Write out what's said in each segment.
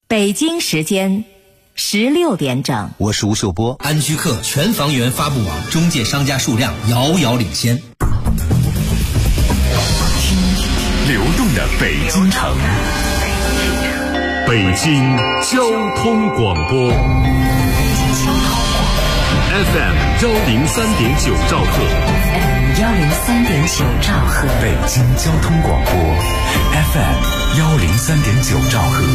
北京时间16点整， 我是吴秀波。 安居客全房源发布网中介商家数量遥遥领先。 流动的北京城，北京交通广播 FM 103.9兆赫 103.9兆赫， 北京交通广播 FM 103.9兆赫。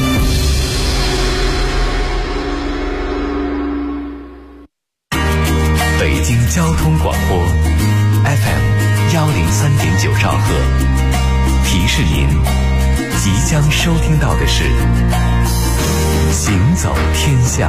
北京交通广播 FM 103.9兆赫，提示您即将收听到的是行走天下。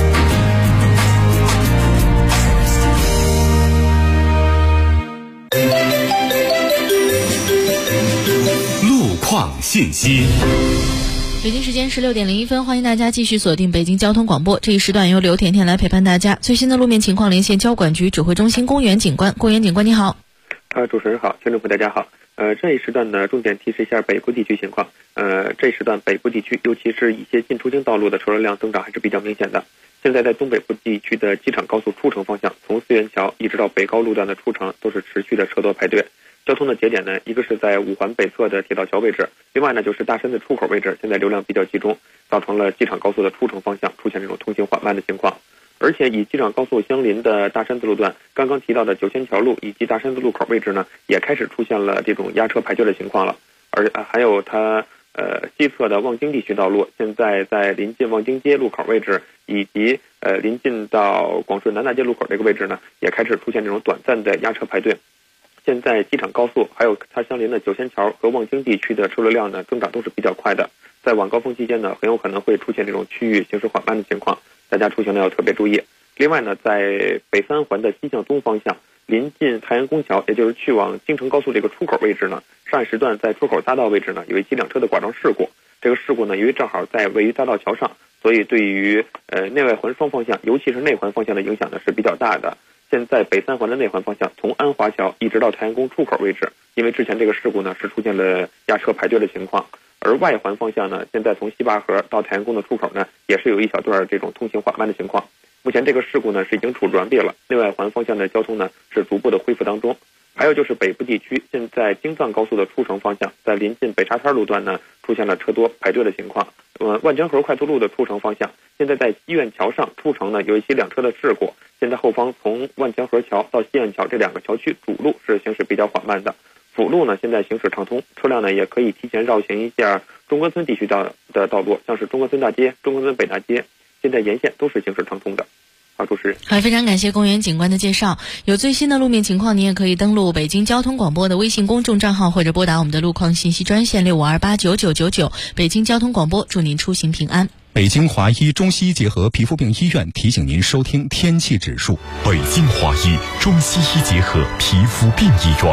路况信息。 北京时间16点01分，欢迎大家继续锁定北京交通广播。这一时段由刘甜甜来陪伴大家。最新的路面情况连线交管局指挥中心公园警官。公园警官你好。 主持人好，听众朋友大家好。这一时段呢，重点提示一下北部地区情况。这一时段北部地区，尤其是一些进出京道路的车流量增长还是比较明显的。现在在东北部地区的机场高速出城方向，从四元桥一直到北高路段的出城都是持续的车多排队。交通的节点呢，一个是在五环北侧的铁道桥位置，另外呢就是大山的出口位置，现在流量比较集中，造成了机场高速的出城方向出现这种通行缓慢的情况。而且与机场高速相邻的大山子路段，刚刚提到的九仙桥路以及大山子路口位置呢，也开始出现了这种压车排队的情况了。还有它西侧的望京地区道路，现在在临近望京街路口位置以及临近到广顺南大街路口这个位置呢，也开始出现这种短暂的压车排队。现在机场高速还有它相邻的九仙桥和望京地区的车流量呢增长都是比较快的，在晚高峰期间呢，很有可能会出现这种区域行驶缓慢的情况，大家出行呢要特别注意。另外呢，在北三环的西向东方向，临近太阳宫桥，也就是去往京承高速这个出口位置呢，上一时段在出口匝道位置呢有一起两车的剐撞事故。这个事故呢，由于正好在位于匝道桥上，所以对于内外环双方向，尤其是内环方向的影响呢是比较大的。现在北三环的内环方向，从安华桥一直到太阳宫出口位置，因为之前这个事故呢是出现了压车排队的情况。而外环方向呢，现在从西坝河到太阳宫的出口呢，也是有一小段这种通行缓慢的情况。目前这个事故呢是已经处置完毕了，内外环方向的交通呢是逐步的恢复当中。还有就是北部地区，现在京藏高速的出城方向，在临近北沙滩路段呢出现了车多排队的情况。万江河快速路的出城方向，现在在西苑桥上出城呢有一起两车的事故，现在后方从万江河桥到西苑桥这两个桥区主路是行驶比较缓慢的，辅路呢现在行驶畅通，车辆呢也可以提前绕行一下中关村地区的道路，像是中关村大街、中关村北大街，现在沿线都是行驶畅通的。好，主持人。 好，非常感谢公园警官的介绍。有最新的路面情况，你也可以登录北京交通广播的微信公众账号，或者拨打我们的路况信息专线65289999。北京交通广播，祝您出行平安。 北京华医中西医结合皮肤病医院提醒您收听天气指数。 北京华医中西医结合皮肤病医院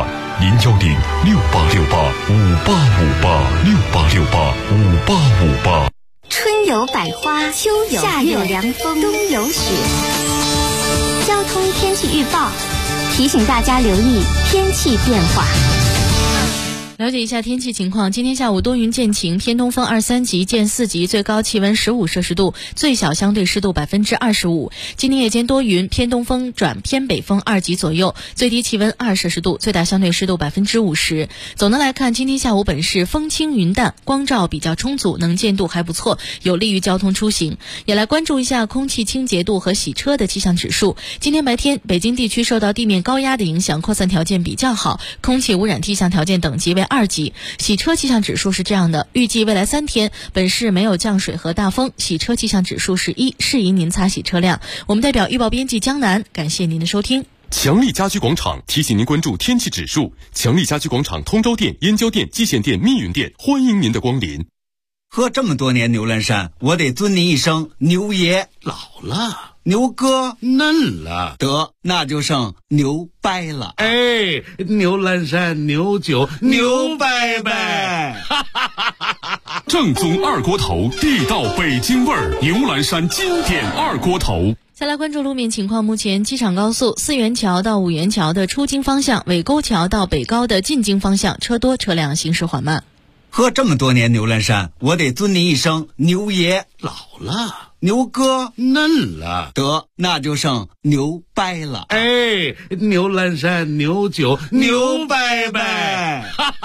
，0106868586868685858。 春有百花，秋有夏有凉风，冬有雪。交通天气预报提醒大家留意天气变化。 了解一下天气情况，今天下午多云见晴，偏东风2-3级见4级，最高气温15摄氏度，最小相对湿度25%。今天夜间多云，偏东风转偏北风2级左右，最低气温2摄氏度，最大相对湿度50%。总的来看，今天下午本市风轻云淡，光照比较充足，能见度还不错，有利于交通出行。也来关注一下空气清洁度和洗车的气象指数。今天白天，北京地区受到地面高压的影响，扩散条件比较好，空气污染气象条件等级为2级，洗车气象指数是这样的，预计未来3天本市没有降水和大风，洗车气象指数是1，适宜您擦洗车辆。我们代表预报编辑江南，感谢您的收听。 强力家居广场提醒您关注天气指数。强力家居广场通州店、燕郊店、蓟县店、密云店，欢迎您的光临。 喝这么多年牛栏山，我得尊您一声牛爷。 老了， 牛哥嫩了， 得那就剩牛掰了。 哎，牛栏山牛酒牛掰掰， 正宗二锅头，地道北京味儿，牛栏山经典二锅头。 再来关注路面情况，目前机场高速四元桥到五元桥的出京方向，尾沟桥到北高的进京方向车多，车辆行驶缓慢。 喝这么多年牛栏山，我得尊您一声牛爷。 老了， 牛哥嫩了， 得那就剩牛掰了。 哎，牛栏山牛酒牛掰掰。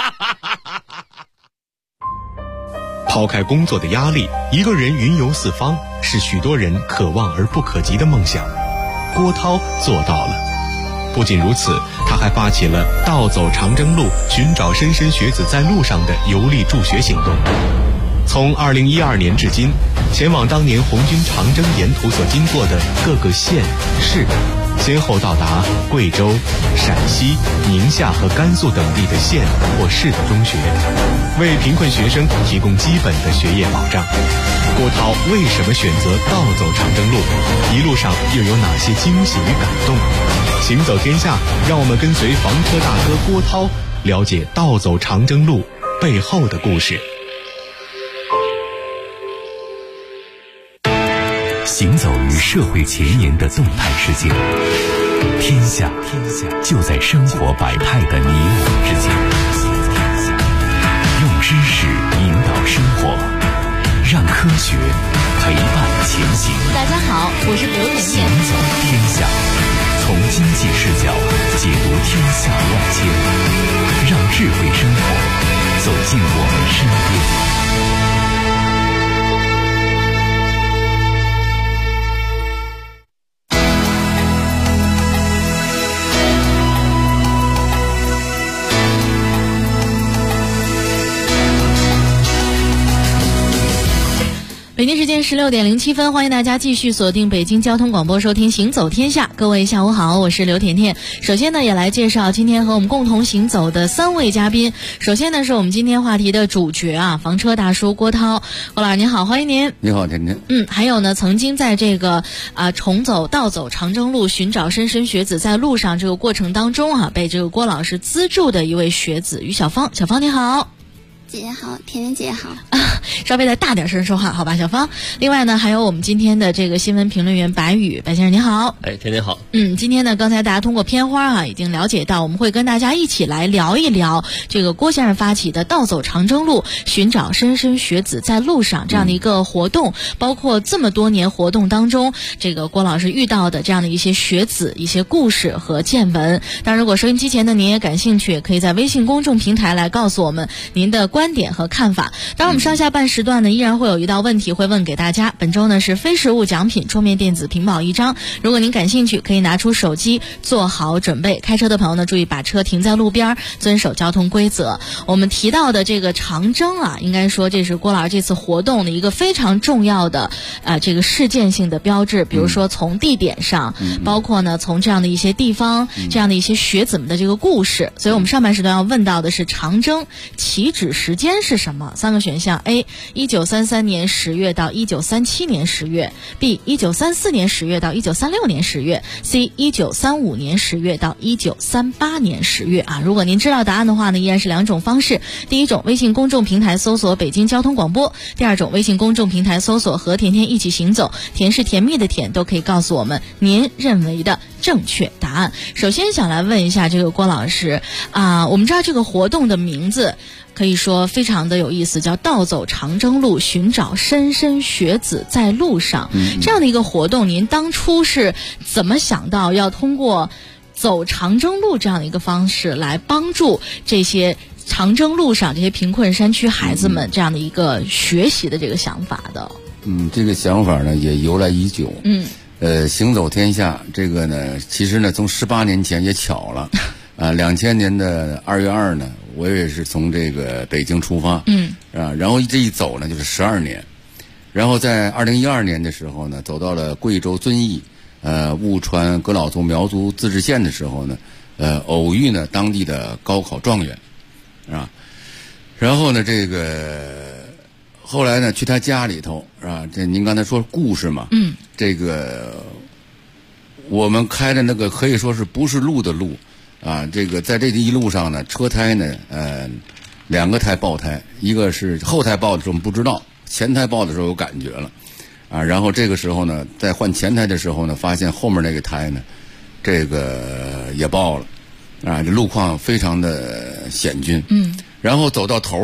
抛开工作的压力，一个人云游四方，是许多人可望而不可及的梦想。郭涛做到了。不仅如此，他还发起了盗走长征路，寻找莘莘学子在路上的游历助学行动。从2012年至今，前往当年红军长征沿途所经过的各个县市，先后到达贵州、陕西、宁夏和甘肃等地的县或市的中学，为贫困学生提供基本的学业保障。郭涛为什么选择盗走长征路？一路上又有哪些惊喜与感动？行走天下，让我们跟随房车大哥郭涛，了解盗走长征路背后的故事。 行走于社会前沿的动态世界，天下就在生活百态的你我之间。用知识引导生活，让科学陪伴前行。 大家好，我是刘甜甜。 行走天下，从经济视角解读天下万千，让智慧生活走进我们身边。 北京时间16点07分，欢迎大家继续锁定北京交通广播，收听行走天下。各位下午好，我是刘甜甜。首先呢，也来介绍今天和我们共同行走的3位嘉宾。首先呢，是我们今天话题的主角啊，房车大叔郭涛。郭老师您好，欢迎您。 你好，甜甜。 还有呢，曾经在这个盗走长征路，寻找莘莘学子在路上这个过程当中啊，被这个郭老师资助的一位学子于小芳。小芳你好。 姐姐好，甜甜姐好。 稍微再大点声说话，好吧，小芳。另外呢，还有我们今天的这个新闻评论员白宇，白先生您好。 哎，甜甜好。 今天呢，刚才大家通过片花啊，已经了解到，我们会跟大家一起来聊一聊这个郭先生发起的盗走长征路，寻找莘莘学子在路上这样的一个活动，包括这么多年活动当中，这个郭老师遇到的这样的一些学子、一些故事和见闻。当然，如果收音机前的您也感兴趣，可以在微信公众平台来告诉我们您的观点和看法。当然，我们上下半时段呢，依然会有一道问题会问给大家。本周呢是非实物奖品桌面电子屏保1张，如果您感兴趣，可以拿出手机做好准备。开车的朋友呢，注意把车停在路边，遵守交通规则。我们提到的这个长征啊，应该说这是郭老师这次活动的一个非常重要的这个事件性的标志。比如说从地点上，包括呢从这样的一些地方，这样的一些学子们的这个故事。所以我们上半时段要问到的是长征起止时间是什么？3个选项 ：A 1933年10月到1937年10月 ；B 1934年10月到1936年10月 ；C 1935年10月到1938年10月啊。如果您知道答案的话呢，依然是2种方式：第一种，微信公众平台搜索北京交通广播；第二种，微信公众平台搜索和甜甜一起行走，甜是甜蜜的甜，都可以告诉我们您认为的正确答案。首先想来问一下这个郭老师啊，我们知道这个活动的名字可以说非常的有意思，叫盗走长征路，寻找莘莘学子在路上。这样的一个活动，您当初是怎么想到要通过走长征路这样的一个方式来帮助这些长征路上这些贫困山区孩子们这样的一个学习的这个想法的？ 这个想法呢也由来已久。行走天下这个呢，其实呢从18年前也巧了。2000年的2月2呢，我也是从这个北京出发，然后这一走呢就是12年，然后在2012年的时候呢，走到了贵州遵义，务川葛老族苗族自治县的时候呢，偶遇呢当地的高考状元，然后呢这个后来呢去他家里头，这您刚才说故事嘛，这个我们开的那个可以说是不是路的路。这个在这一路上呢，车胎呢，2个胎爆胎，一个是后胎爆的时候我们不知道，前胎爆的时候有感觉了，然后这个时候呢，在换前胎的时候呢，发现后面那个胎呢，这个也爆了，这路况非常的险峻，然后走到头呢，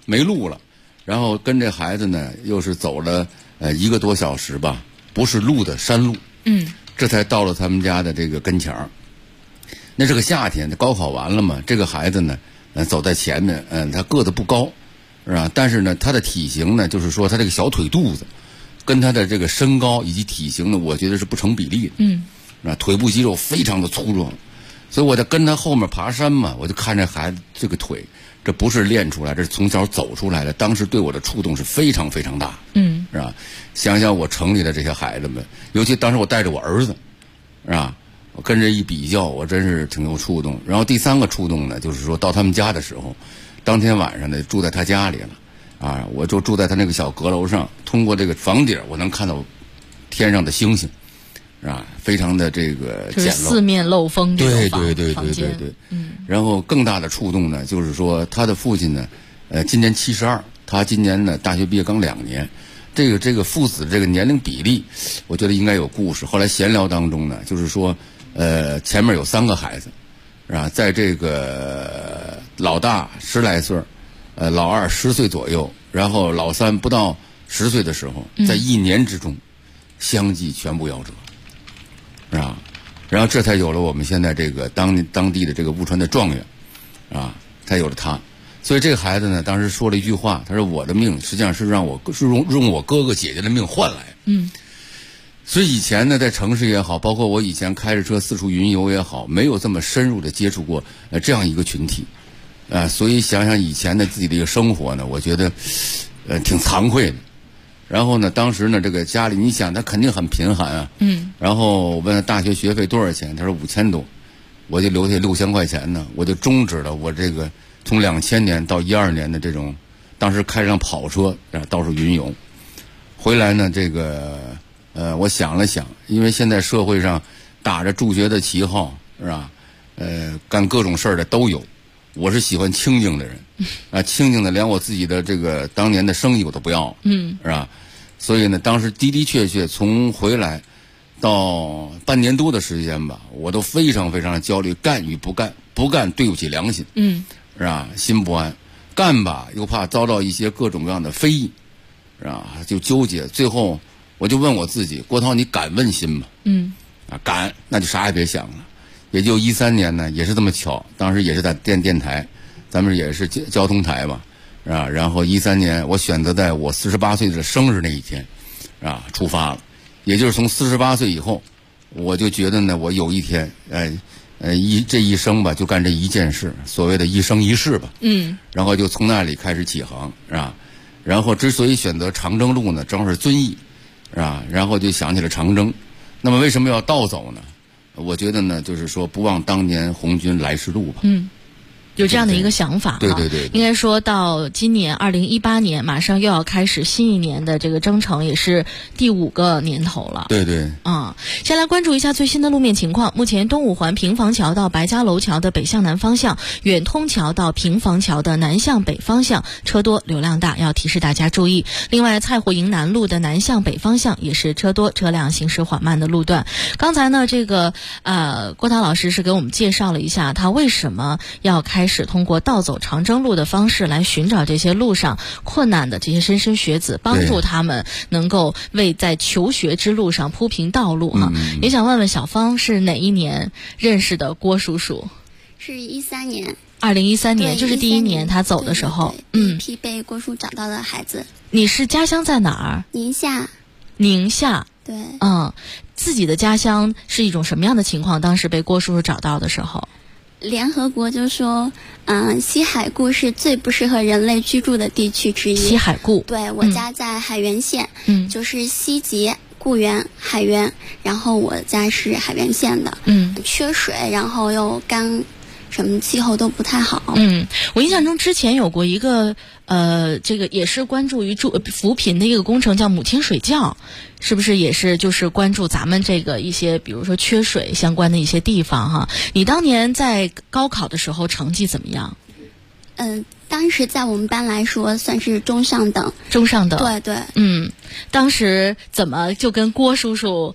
没路了，然后跟这孩子呢又是走了1个多小时吧，不是路的山路，这才到了他们家的这个跟前儿。那是个夏天，高考完了嘛，这个孩子呢走在前面，他个子不高，是吧？但是呢他的体型呢，就是说他这个小腿肚子跟他的这个身高以及体型呢，我觉得是不成比例的，腿部肌肉非常的粗壮，所以我在跟他后面爬山嘛，我就看这孩子这个腿，这不是练出来，这是从小走出来的，当时对我的触动是非常非常大，是吧？想想我城里的这些孩子们，尤其当时我带着我儿子，是吧？我跟着一比较，我真是挺有触动。然后第3个触动呢，就是说到他们家的时候，当天晚上呢住在他家里了，我就住在他那个小阁楼上，通过这个房顶我能看到天上的星星，是吧？非常的这个简陋， 就是四面漏风这种房间。 对。然后更大的触动呢，就是说他的父亲呢，今年72，他今年呢大学毕业刚2年。这个父子这个年龄比例，我觉得应该有故事。后来闲聊当中呢，就是说，前面有3个孩子，是吧？在这个老大10来岁，老二10岁左右，然后老3不到10岁的时候，在1年之中，相继全部夭折，是吧？然后这才有了我们现在这个当地的这个乌川的状元，啊，才有了他。所以这个孩子呢，当时说了一句话，他说我的命实际上是用我哥哥姐姐的命换来。所以以前呢，在城市也好，包括我以前开着车四处云游也好，没有这么深入的接触过这样一个群体，所以想想以前的自己的一个生活呢，我觉得挺惭愧的。然后呢，当时呢，这个家里你想他肯定很贫寒啊，然后我问他大学学费多少钱，他说5000多，我就留下6000块钱呢，我就终止了我这个从2000年到12年的这种，当时开着辆跑车到处云游，回来呢，这个我想了想，因为现在社会上打着助学的旗号，是吧？干各种事儿的都有，我是喜欢清静的人，清静的连我自己的这个当年的生意我都不要，是吧？所以呢，当时的确从回来到半年多的时间吧，我都非常非常的焦虑，干与不干，不干对不起良心，是吧？心不安，干吧又怕遭到一些各种各样的非议，是吧？就纠结，最后我就问我自己，郭涛，你敢问心吗？敢，那就啥也别想了。也就13年呢，也是这么巧，当时也是在电台，咱们也是交通台嘛，是吧？然后13年，我选择在我48岁的生日那一天，出发了。也就是从48岁以后，我就觉得呢，我有一天，这一生吧，就干这一件事，所谓的一生一世吧。然后就从那里开始起航，是吧？然后之所以选择长征路呢，正好是遵义，是吧？然后就想起了长征。那么为什么要倒走呢？我觉得呢，就是说不忘当年红军来时路吧。 有这样的一个想法， 对， 应该说到今年2018年，马上又要开始新一年的这个征程，也是第5个年头了。 对。 先来关注一下最新的路面情况。目前东五环平房桥到白家楼桥的北向南方向，远通桥到平房桥的南向北方向车多流量大，要提示大家注意。另外，蔡湖营南路的南向北方向也是车多车辆行驶缓慢的路段。刚才呢，这个郭涛老师是给我们介绍了一下他为什么要开始通过倒走长征路的方式来寻找这些路上困难的这些莘莘学子，帮助他们能够为在求学之路上铺平道路哈。也想问问小芳是哪一年认识的郭叔叔？ 是13年。 2013年，就是第1年他走的时候。 第一批被郭叔找到的孩子。 你是家乡在哪儿？ 宁夏。对。 自己的家乡是一种什么样的情况？当时被郭叔叔找到的时候。 联合国就说，西海固是最不适合人类居住的地区之一。 西海固。对， 我家在海原县，就是西集、固原、海原，然后我家是海原县的，缺水，然后又干，什么气候都不太好。 我印象中之前有过一个这个也是关注于扶贫的一个工程，叫母亲水窖，是不是也是就是关注咱们这个一些比如说缺水相关的一些地方哈？你当年在高考的时候成绩怎么样？ 当时在我们班来说算是中上等。 中上等。 对。 当时怎么就跟郭叔叔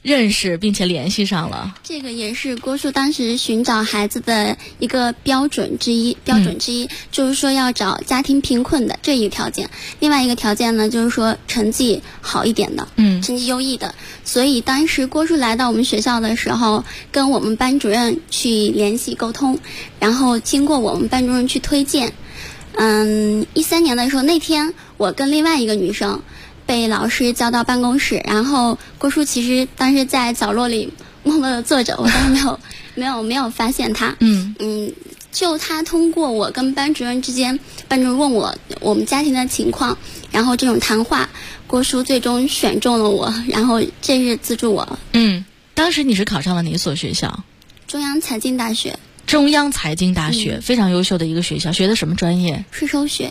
认识并且联系上了。 这个也是郭叔当时寻找孩子的一个标准之一，就是说要找家庭贫困的这一个条件。另外一个条件呢，就是说成绩好一点的，成绩优异的。所以当时郭叔来到我们学校的时候，跟我们班主任去联系沟通，然后经过我们班主任去推荐。13年的时候，那天我跟另外一个女生被老师叫到办公室，然后郭叔其实当时在角落里默默地坐着，我当时没有发现他。就他通过我跟班主任之间，班主任问我们家庭的情况，然后这种谈话，郭叔最终选中了我，然后这是资助我。 当时你是考上了哪所学校？ 中央财经大学。 中央财经大学，非常优秀的一个学校，学的什么专业？ 税收学。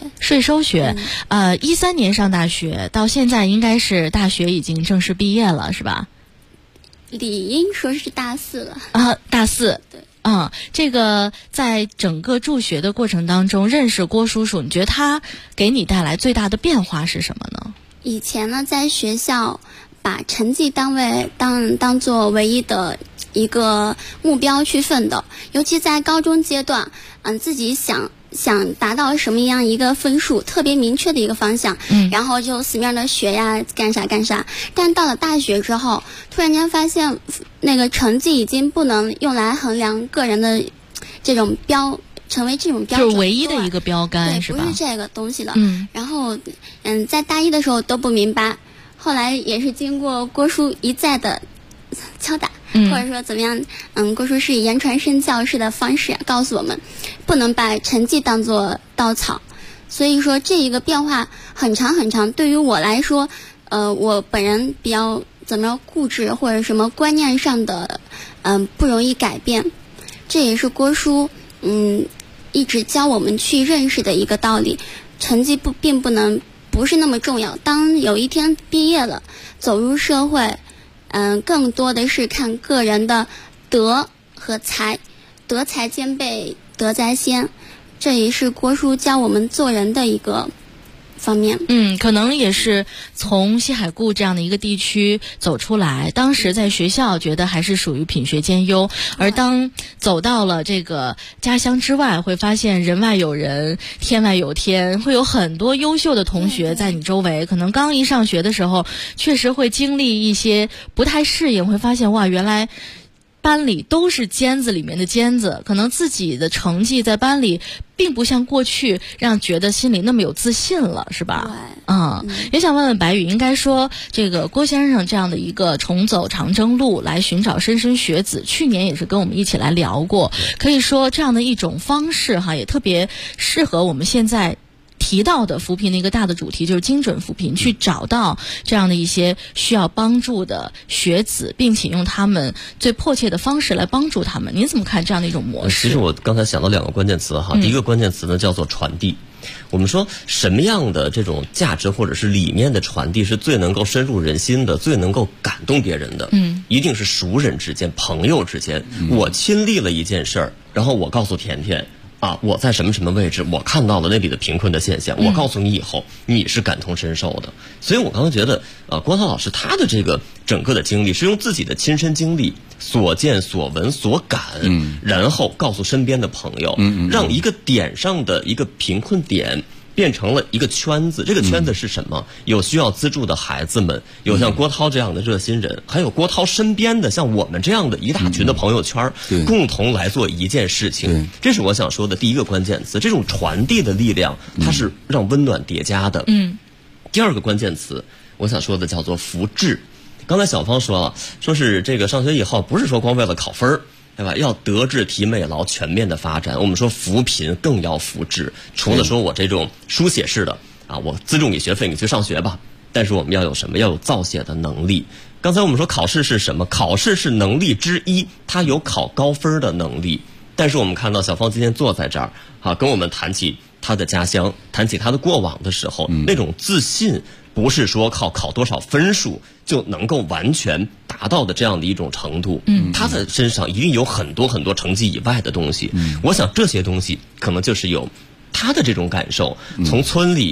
13年上大学，到现在应该是大学已经正式毕业了，是吧？ 理应说是大4了。 大4。 对。 这个在整个助学的过程当中，认识郭叔叔，你觉得他给你带来最大的变化是什么呢？ 以前呢，在学校把成绩当做唯一的一个目标去奋斗，尤其在高中阶段，自己想达到什么样一个分数，特别明确的一个方向，然后就死命的学呀，干啥。但到了大学之后，突然间发现那个成绩已经不能用来衡量个人的这种成为这种标准， 就是唯一的一个标杆，是吧？ 不是这个东西了。然后在大一的时候都不明白，后来也是经过郭叔一再的敲打，或者说怎么样，郭叔是以言传身教式的方式告诉我们，不能把成绩当作稻草。所以说这一个变化很长，对于我来说，我本人比较固执，或者什么观念上的不容易改变。这也是郭叔一直教我们去认识的一个道理，成绩并不是那么重要。当有一天毕业了，走入社会，更多的是看个人的德和才，德才兼备，德在先，这也是郭叔教我们做人的一个方面。 可能也是从西海固这样的一个地区走出来，当时在学校觉得还是属于品学兼优，而当走到了这个家乡之外，会发现人外有人，天外有天，会有很多优秀的同学在你周围。可能刚一上学的时候，确实会经历一些不太适应，会发现哇，原来班里都是尖子里面的尖子，可能自己的成绩在班里并不像过去让觉得心里那么有自信了，是吧？也想问问白宇，应该说这个郭先生这样的一个重走长征路来寻找莘莘学子，去年也是跟我们一起来聊过，可以说这样的一种方式也特别适合我们现在提到的扶贫的一个大的主题，就是精准扶贫，去找到这样的一些需要帮助的学子，并且用他们最迫切的方式来帮助他们。您怎么看这样的一种模式？ 其实我刚才想到2个关键词第一个关键词呢叫做传递。我们说什么样的这种价值或者是理念的传递是最能够深入人心的，最能够感动别人的？一定是熟人之间、朋友之间。我亲历了一件事儿，然后我告诉甜甜我在什么位置，我看到了那里的贫困的现象，我告诉你以后，你是感同身受的。所以我刚刚觉得郭涛老师他的这个整个的经历是用自己的亲身经历所见所闻所感，然后告诉身边的朋友，让一个点上的一个贫困点变成了一个圈子。这个圈子是什么？有需要资助的孩子们，有像郭涛这样的热心人，还有郭涛身边的像我们这样的一大群的朋友圈，共同来做一件事情。这是我想说的第一个关键词。这种传递的力量，它是让温暖叠加的。第二个关键词，我想说的叫做福智。刚才小芳说是这个上学以后不是说光为了考分，对吧？要德智体美劳全面的发展。我们说扶贫更要福智，除了说我这种书写式的我资助你学费，你去上学吧，但是我们要有什么？要有造写的能力。刚才我们说考试是什么？考试是能力之一，它有考高分的能力。但是我们看到小芳今天坐在这儿跟我们谈起她的家乡，谈起她的过往的时候，那种自信不是说靠考多少分数就能够完全达到的这样的一种程度。他的身上一定有很多很多成绩以外的东西。我想这些东西可能就是有他的这种感受，从村里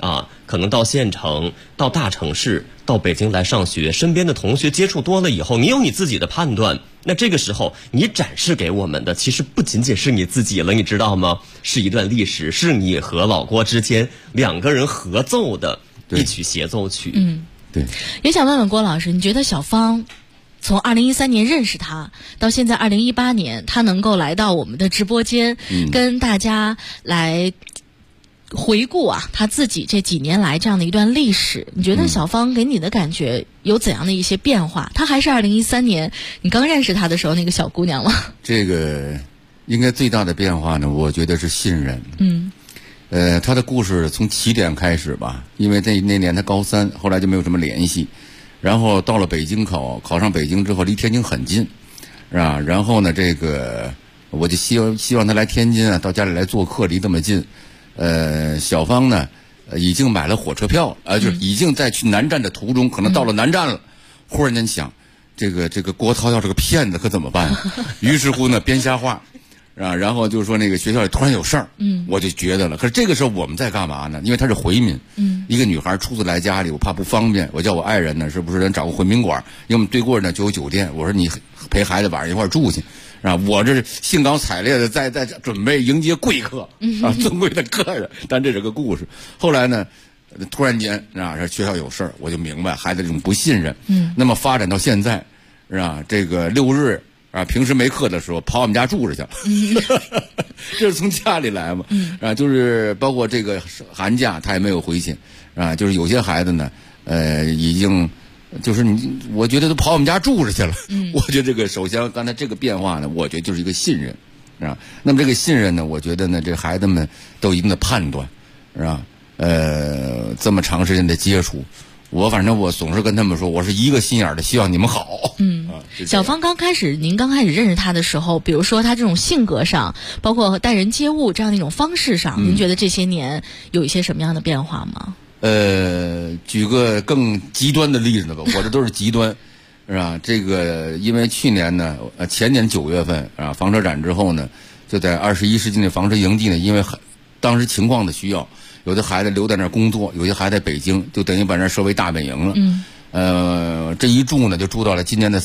啊，可能到县城、到大城市、到北京来上学，身边的同学接触多了以后，你有你自己的判断。那这个时候，你展示给我们的，其实不仅仅是你自己了，你知道吗？是一段历史，是你和老郭之间2个人合奏的一曲协奏曲。 嗯， 对。 也想问问郭老师，你觉得小芳从2013年认识他到现在2018年，他能够来到我们的直播间，跟大家来回顾啊他自己这几年来这样的一段历史，你觉得小芳给你的感觉有怎样的一些变化？她还是2013年你刚认识她的时候那个小姑娘吗？ 这个应该最大的变化呢，我觉得是信任。她的故事从起点开始吧，因为那年她高3，后来就没有什么联系，然后到了北京考上北京之后，离天津很近，是吧？然后呢，这个我就希望她来天津啊，到家里来做客，离这么近。小芳呢，已经买了火车票，就是已经在去南站的途中，可能到了南站了，忽然间想，这个郭涛要是个骗子可怎么办？于是乎呢，编瞎话，啊，然后就是说那个学校里突然有事儿，我就觉得了。可是这个时候我们在干嘛呢？因为她是回民，一个女孩初次来家里，我怕不方便，我叫我爱人呢，是不是咱找个回民馆？因为我们对过呢就有酒店，我说你陪孩子晚上一块儿住去。啊，我这兴高采烈的在准备迎接贵客啊，尊贵的客人。但这是个故事。后来呢，突然间啊，学校有事儿，我就明白孩子这种不信任。那么发展到现在，是吧？这个6日啊，平时没课的时候跑我们家住着去了，这是从家里来嘛。啊，就是包括这个寒假他也没有回去啊，就是有些孩子呢，已经。就是我觉得都跑我们家住着去了。我觉得这个首先刚才这个变化呢，我觉得就是一个信任，是吧？那么这个信任呢，我觉得呢，这孩子们都有一定的判断，是吧？这么长时间的接触，反正我总是跟他们说，我是一个心眼的，希望你们好。 小芳您刚开始认识他的时候，比如说他这种性格上，包括待人接物这样的一种方式上，您觉得这些年有一些什么样的变化吗？ 举个更极端的例子吧，我这都是极端，是吧？这个因为去年呢，前年9月份啊，房车展之后呢，就在21世纪的房车营地呢，因为当时情况的需要，有的孩子留在那儿工作，有些孩子在北京，就等于把那儿设为大本营了。这一住呢，就住到了去年的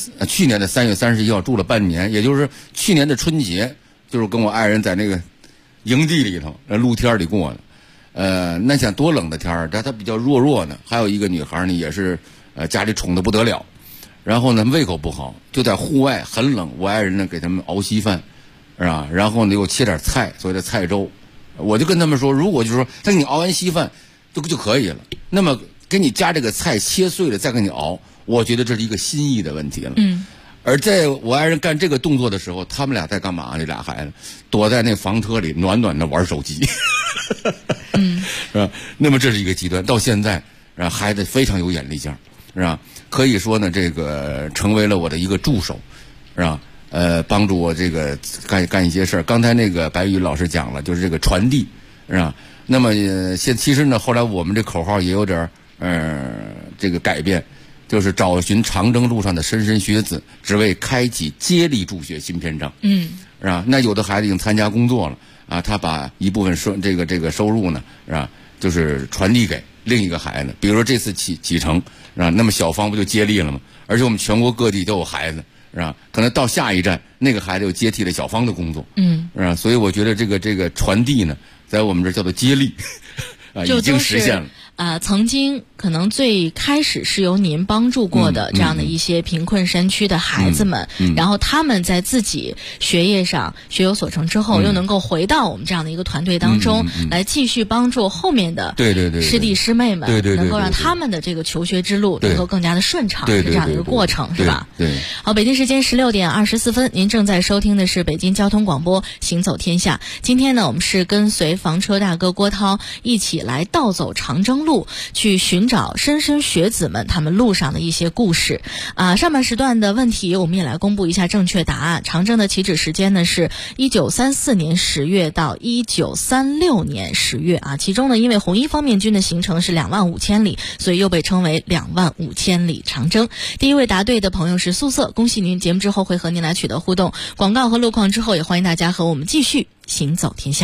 3月31号，住了半年，也就是去年的春节，就是跟我爱人在那个营地里头，露天里过的。那想多冷的天儿，但她比较弱呢。还有一个女孩呢，也是家里宠得不得了，然后呢胃口不好，就在户外很冷，我爱人呢给他们熬稀饭，是吧？然后呢又切点菜，所谓的菜粥。我就跟他们说，如果就是说他给你熬完稀饭就可以了，那么给你加这个菜切碎了再给你熬，我觉得这是一个心意的问题了。而在我爱人干这个动作的时候，他们俩在干嘛？这俩孩子躲在那房车里暖暖的玩手机。是吧？那么这是一个极端。到现在，孩子非常有眼力劲儿，是吧？可以说呢，这个成为了我的一个助手，是吧？帮助我这个干一些事儿。刚才那个白宇老师讲了，就是这个传递，是吧？那么其实呢，后来我们这口号也有点这个改变，就是找寻长征路上的莘莘学子，只为开启接力助学新篇章。是吧？那有的孩子已经参加工作了。啊，他把一部分这个收入呢，是吧？就是传递给另一个孩子。比如说这次启程，是吧？那么小芳不就接力了吗？而且我们全国各地都有孩子，是吧？可能到下一站，那个孩子又接替了小芳的工作，是吧？所以我觉得这个传递呢，在我们这叫做接力，已经实现了。 曾经可能最开始是由您帮助过的这样的一些贫困山区的孩子们，然后他们在自己学业上学有所成之后，又能够回到我们这样的一个团队当中，来继续帮助后面的师弟师妹们，能够让他们的这个求学之路能够更加的顺畅，是这样的一个过程，是吧？ 对。 好，北京时间16点24分，您正在收听的是北京交通广播《行走天下》。今天呢，我们是跟随房车大哥郭涛一起来倒走长征路，去寻找莘莘学子们他们路上的一些故事。上半时段的问题我们也来公布一下正确答案。长征的起止时间呢是1934年10月到1936年10月其中呢因为红一方面军的行程是25000里，所以又被称为25000里长征。第一位答对的朋友是素色，恭喜您！节目之后会和您来取得互动，广告和路况之后也欢迎大家和我们继续行走天下。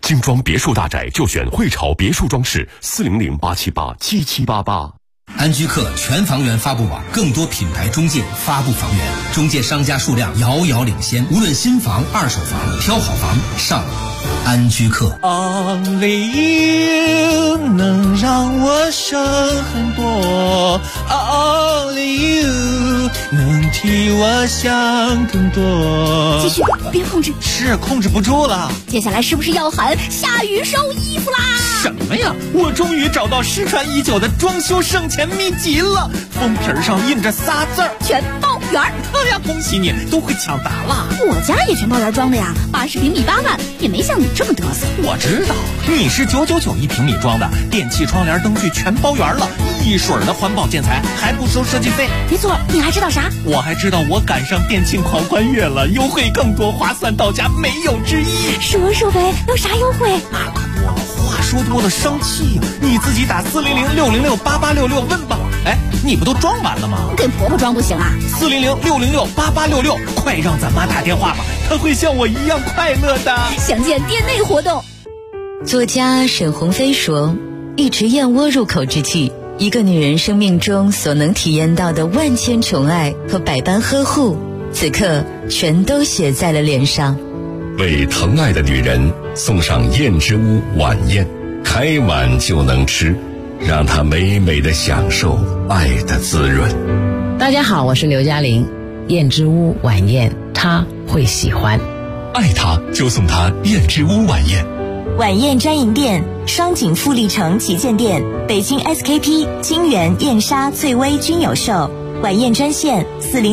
精装别墅大宅就选汇潮别墅装饰，400-878-7788。 安居客全房源发布网，更多品牌中介发布房源，中介商家数量遥遥领先。无论新房、二手房，挑好房上安居客。 Only you 能让我省很多 ，Only you 能替我想更多。 继续，别控制， 是控制不住了。 接下来是不是要喊下雨收衣服啦？ 什么呀！我终于找到失传已久的装修省钱秘籍了，封皮上印着仨字儿： 全包圆。 哎呀，恭喜你，都会抢答了。 我家也全包圆装的呀，80平米8万，也没像你这么嘚瑟。 我知道，你是999一平米装的，电器、窗帘、灯具全包圆了，一水儿的环保建材，还不收设计费。 没错，你还知道啥？ 我还知道我赶上电庆狂欢月了，优惠更多，划算到家，没有之一。 说说呗，有啥优惠？ 话说多了生气呀！你自己打400-606-8866问吧。哎，你不都装完了吗？ 给婆婆装不行啊 ？400-606-8866，快让咱妈打电话吧，她会像我一样快乐的。 详见店内活动。 作家沈鸿飞说，一池燕窝入口之际，一个女人生命中所能体验到的万千宠爱和百般呵护，此刻全都写在了脸上。 为疼爱的女人送上燕之屋晚宴，开碗就能吃，让她美美的享受爱的滋润。 大家好，我是刘嘉玲。燕之屋晚宴，她会喜欢。 爱她就送她燕之屋晚宴。 晚宴专营店：双井富力城旗舰店、北京 SKP、金源、燕莎、翠微均有售。晚宴专线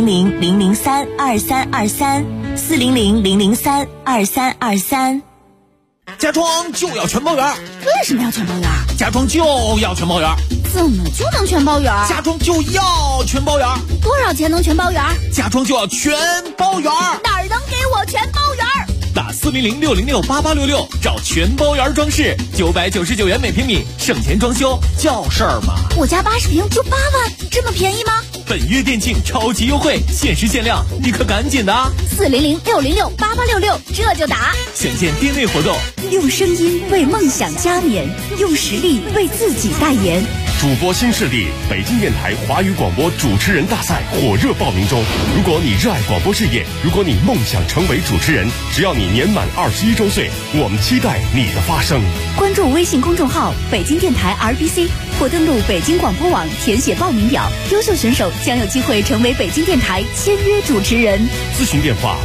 400-003-2323，400-003-2323。 家装就要全包圆。 为什么要全包圆？ 家装就要全包圆。 怎么就能全包圆？ 家装就要全包圆。 多少钱能全包圆？ 家装就要全包圆。 哪儿能给我全包圆？ 打400-606-8866，找全包圆装饰，999元每平米，省钱装修叫事儿吗？ 我家80平就8万，这么便宜吗？ 本月店庆超级优惠，限时限量，你可赶紧的啊 ！400-606-8866，这就打。 详见店内活动。 用声音为梦想加冕，用实力为自己代言。 主播新势力，北京电台华语广播主持人大赛火热报名中。如果你热爱广播事业，如果你梦想成为主持人，只要你年满21周岁，我们期待你的发声。 关注微信公众号北京电台 RBC， 或登录北京广播网填写报名表，优秀选手将有机会成为北京电台签约主持人。 咨询电话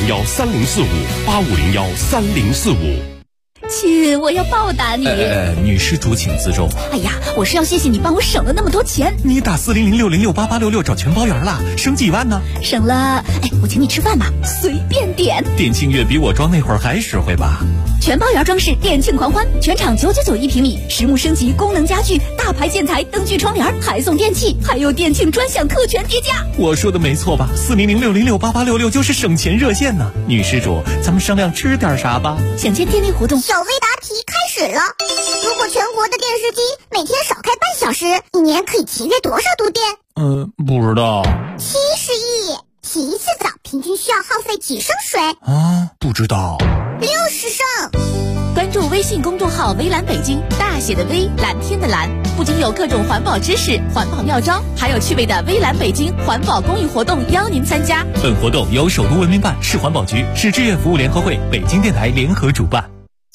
8501-3045，8501-3045。 亲，我要报答你。 女施主请自重。 哎呀，我是要谢谢你帮我省了那么多钱。 你打400-606-8866找全包圆了，省几万呢？ 省了，我请你吃饭吧，随便点。 店庆月比我装那会儿还实惠吧？ 全包圆装饰店庆狂欢，全场999一平米，实木升级，功能家具，大牌建材，灯具窗帘，还送电器，还有店庆专享特权叠加。 我说的没错吧？400-606-8866就是省钱热线呢。女施主，咱们商量吃点啥吧？ 想见店内活动。 小微答题开始了。如果全国的电视机每天少开半小时，一年可以节约多少度电？ 不知道。 70亿。洗一次澡平均需要耗费几升水？ 不知道。 60升。 关注微信公众号微蓝北京，大写的微，蓝天的蓝，不仅有各种环保知识、环保妙招，还有趣味的微蓝北京环保公益活动邀您参加。 本活动由首都文明办、市环保局、市志愿服务联合会、北京电台联合主办。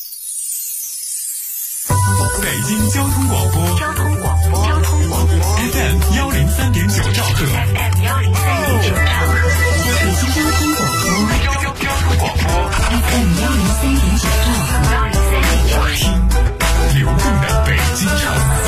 北京交通广播FM 103.9兆赫，北京交通广播 FM 103.9兆赫，听流动的北京城。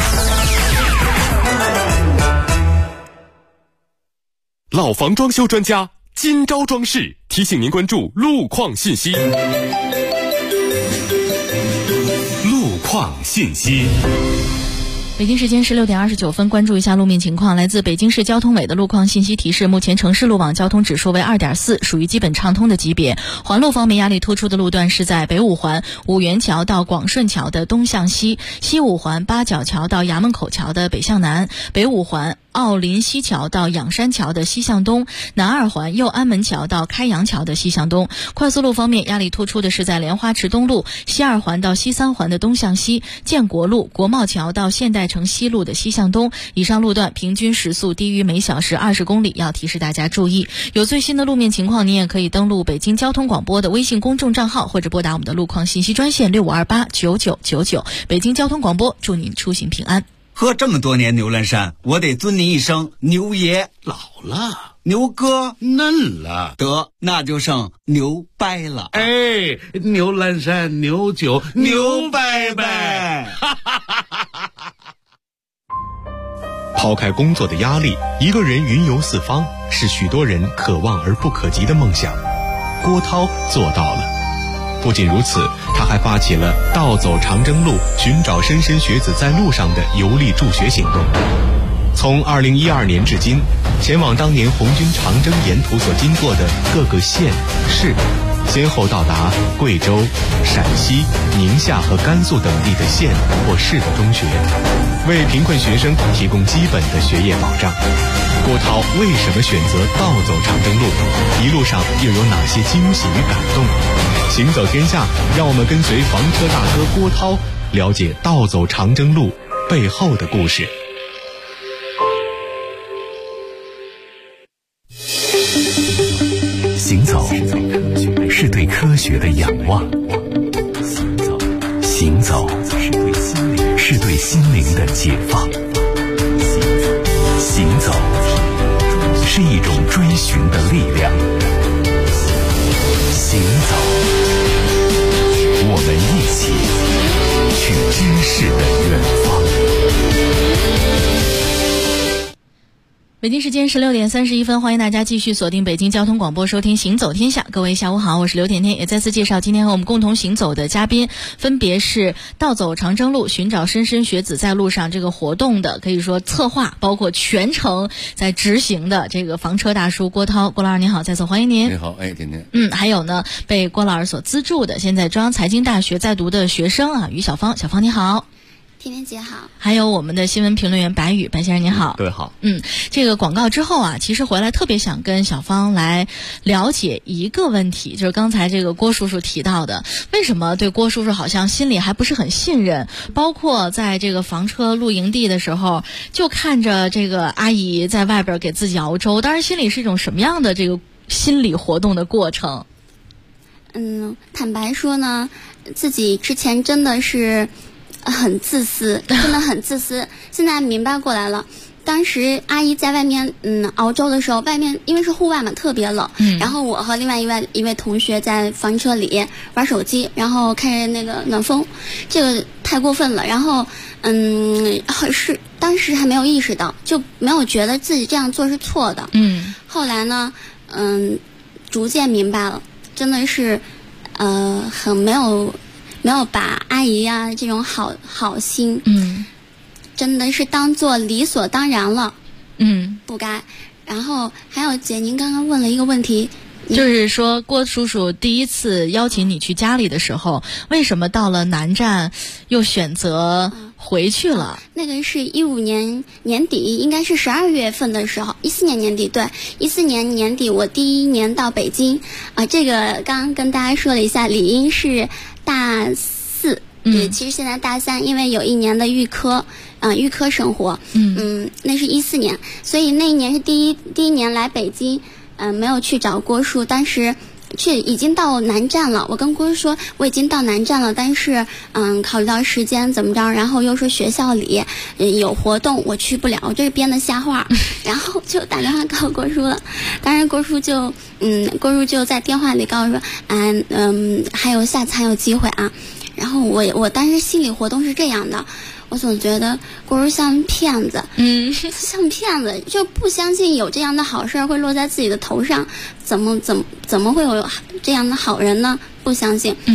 老房装修专家今朝装饰提醒您关注路况信息。路况信息。 北京时间16点29分，关注一下路面情况。来自北京市交通委的路况信息提示，目前城市路网交通指数为 2.4， 属于基本畅通的级别。环路方面，压力突出的路段是在北五环五元桥到广顺桥的东向西，西五环八角桥到衙门口桥的北向南，北五环奥林西桥到仰山桥的西向东，南二环右安门桥到开阳桥的西向东。快速路方面，压力突出的是在莲花池东路西二环到西三环的东向西，建国路国贸桥到现代城西路的西向东。以上路段平均时速低于每小时20公里，要提示大家注意。有最新的路面情况，您也可以登录北京交通广播的微信公众账号，或者拨打我们的路况信息专线65289999。北京交通广播，祝您出行平安。 喝这么多年牛栏山，我得尊您一声牛爷。 老了， 牛哥嫩了， 得那就剩牛掰了。 哎，牛栏山牛酒牛掰掰。 抛开工作的压力，一个人云游四方，是许多人可望而不可及的梦想。郭涛做到了。不仅如此，他还发起了盗走长征路，寻找莘莘学子在路上的游历助学行动。从2012年至今，前往当年红军长征沿途所经过的各个县市，先后到达贵州、陕西、宁夏和甘肃等地的县或市的中学，为贫困学生提供基本的学业保障。郭涛为什么选择盗走长征路？一路上又有哪些惊喜与感动？行走天下，让我们跟随房车大哥郭涛，了解盗走长征路背后的故事。 行走是对科学的仰望，行走是对心灵的解放，行走是一种追寻的力量，行走，我们一起去知识的远方。 北京时间16点31分，欢迎大家继续锁定北京交通广播，收听行走天下。各位下午好，我是刘甜甜，也再次介绍今天和我们共同行走的嘉宾，分别是盗走长征路，寻找莘莘学子在路上这个活动的可以说策划，包括全程在执行的这个房车大叔郭涛。郭老师您好，再次欢迎您。 你好，哎，甜甜。 还有呢，被郭老师所资助的，现在中央财经大学在读的学生啊，于小芳。小芳你好。 甜甜姐好。 还有我们的新闻评论员白宇，白先生您好。 对，好。 这个广告之后啊，其实回来特别想跟小芳来了解一个问题，就是刚才这个郭叔叔提到的，为什么对郭叔叔好像心里还不是很信任？包括在这个房车露营地的时候，就看着这个阿姨在外边给自己熬粥，当然心里是一种什么样的这个心理活动的过程？ 坦白说呢，自己之前真的是很自私，真的很自私。现在明白过来了，当时阿姨在外面熬粥的时候，外面因为是户外嘛，特别冷。然后我和另外一位同学在房车里玩手机，然后开着那个暖风，这个太过分了。然后是当时还没有意识到，就没有觉得自己这样做是错的。后来呢，逐渐明白了，真的是很没有把阿姨呀这种好心，真的是当做理所当然了，不该。然后还有姐，您刚刚问了一个问题， 就是说郭叔叔第一次邀请你去家里的时候，为什么到了南站又选择回去了？ 那个是15年年底，应该是12月份的时候，14年年底，对，14年年底我第一年到北京啊。这个刚刚跟大家说了一下，理应是大4，对，其实现在大3，因为有一年的预科生活，那是14年，所以那一年是第一年来北京，没有去找郭叔，当时已经到南站了。我跟郭叔说我已经到南站了，但是考虑到时间怎么着，然后又说学校里有活动我去不了，我这是编的瞎话，然后就打电话告郭叔了。当然郭叔就在电话里告诉说还有下次还有机会啊。然后我当时心理活动是这样的，我总觉得郭叔像骗子，像骗子，就不相信有这样的好事会落在自己的头上，怎么会有这样的好人呢？不相信。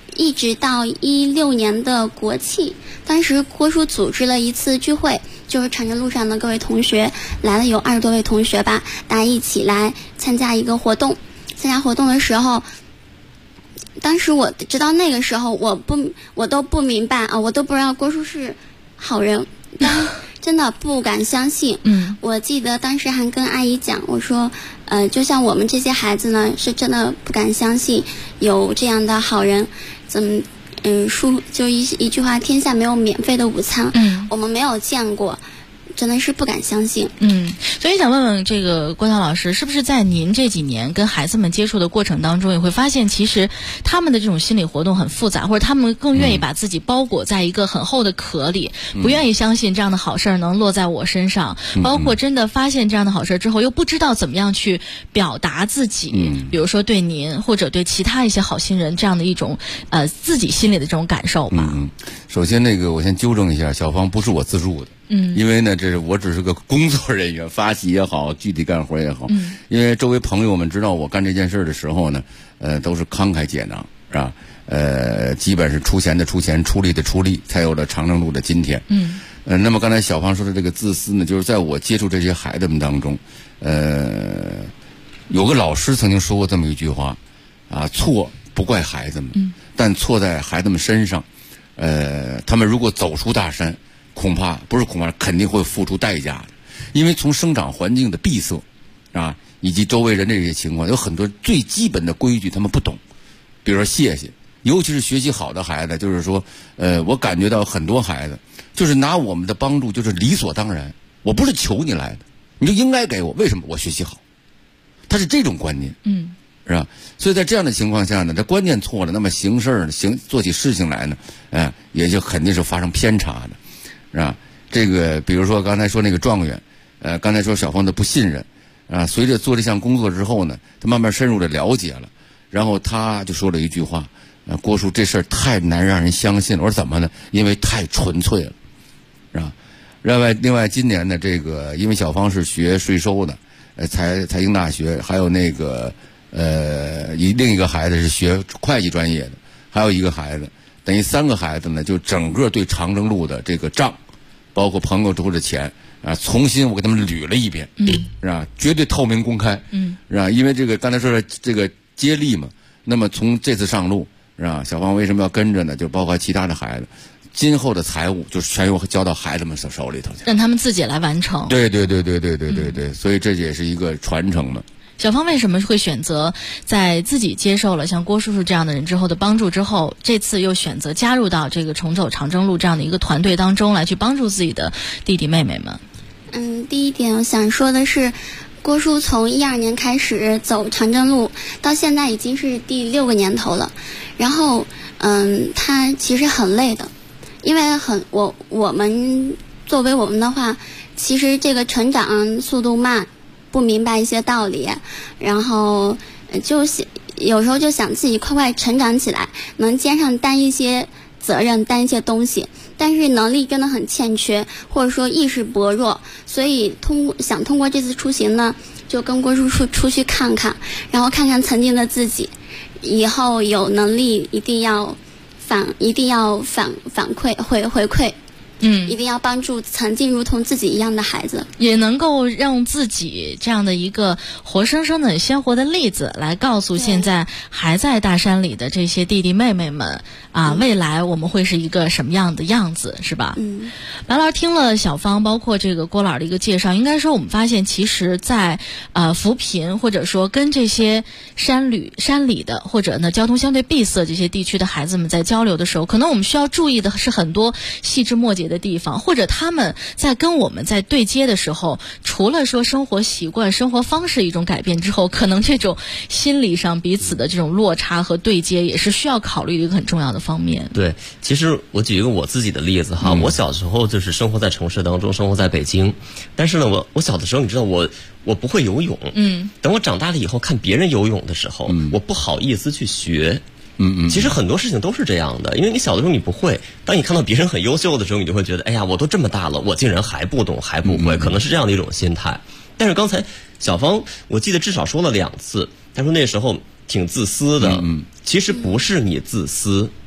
一直到16年的国庆，当时郭叔组织了一次聚会，就是长征路上的各位同学来了，有20多位同学吧，大家一起来参加一个活动。参加活动的时候，当时我直到那个时候我都不明白啊，我都不知道郭叔是好人，真的不敢相信。我记得当时还跟阿姨讲，我说就像我们这些孩子呢，是真的不敢相信有这样的好人。怎么就一句话，天下没有免费的午餐。我们没有见过，真的是不敢相信。 所以想问问这个郭涛老师，是不是在您这几年跟孩子们接触的过程当中，也会发现其实他们的这种心理活动很复杂，或者他们更愿意把自己包裹在一个很厚的壳里，不愿意相信这样的好事能落在我身上，包括真的发现这样的好事之后，又不知道怎么样去表达自己，比如说对您或者对其他一些好心人这样的一种自己心里的这种感受吧。 首先我先纠正一下，小芳不是我自助的。因为呢，我只是个工作人员，发起也好，具体干活也好。因为周围朋友们知道我干这件事的时候呢，都是慷慨解囊，是吧？基本是出钱的出钱，出力的出力，才有了长征路的今天。那么刚才小芳说的这个自私呢，就是在我接触这些孩子们当中，有个老师曾经说过这么一句话，错不怪孩子们，但错在孩子们身上。他们如果走出大山，肯定会付出代价的，因为从生长环境的闭塞以及周围人的这些情况，有很多最基本的规矩他们不懂，比如说谢谢，尤其是学习好的孩子，就是说我感觉到很多孩子就是拿我们的帮助就是理所当然，我不是求你来的，你就应该给我，为什么？我学习好，他是这种观念。是吧？所以在这样的情况下呢，这观念错了，那么做起事情来呢，也就肯定是发生偏差的。是吧？比如说刚才说那个状元，刚才说小芳的不信任，随着做这项工作之后呢，他慢慢深入的了解了，然后他就说了一句话，郭叔这事儿太难让人相信了。我说怎么呢？因为太纯粹了，是吧？另外今年呢，因为小芳是学税收的，财经大学，还有另一个孩子是学会计专业的，还有一个孩子。等于3个孩子呢，就整个对长征路的这个账，包括朋友出的钱重新我给他们捋了一遍，是吧？绝对透明公开，是吧？因为刚才说的这个接力嘛，那么从这次上路，是吧？小芳为什么要跟着呢？就包括其他的孩子，今后的财务就是全由交到孩子们手里头去， 让他们自己来完成。 对，所以这也是一个传承嘛。 小芳为什么会选择在自己接受了像郭叔叔这样的人之后的帮助之后，这次又选择加入到这个重走长征路这样的一个团队当中来，去帮助自己的弟弟妹妹们？ 第一点我想说的是，郭叔从12年开始走长征路，到现在已经是第6个年头了。然后他其实很累的，因为我们作为我们的话，其实这个成长速度慢，不明白一些道理，然后有时候就想自己快快成长起来，能肩上担一些责任，担一些东西，但是能力真的很欠缺，或者说意识薄弱，所以想通过这次出行呢，就跟郭叔叔出去看看，然后看看曾经的自己，以后有能力一定要反馈回馈。一定要帮助曾经如同自己一样的孩子， 也能够让自己这样的一个活生生的鲜活的例子来告诉现在还在大山里的这些弟弟妹妹们未来我们会是一个什么样的样子，是吧？白老师听了小芳包括这个郭老的一个介绍，应该说我们发现其实在扶贫或者说跟这些山里的或者呢交通相对闭塞这些地区的孩子们在交流的时候，可能我们需要注意的是很多细枝末节的地方，或者他们在跟我们在对接的时候，除了说生活习惯生活方式一种改变之后，可能这种心理上彼此的这种落差和对接也是需要考虑的一个很重要的方面。 对，其实我举一个我自己的例子哈，我小时候就是生活在城市当中，生活在北京，但是呢我小的时候你知道我不会游泳，等我长大了以后看别人游泳的时候，我不好意思去学。其实很多事情都是这样的，因为你小的时候你不会，当你看到别人很优秀的时候，你就会觉得，哎呀，我都这么大了，我竟然还不懂，还不会，可能是这样的一种心态。但是刚才小芳，我记得至少说了2次，她说那时候挺自私的。其实不是你自私，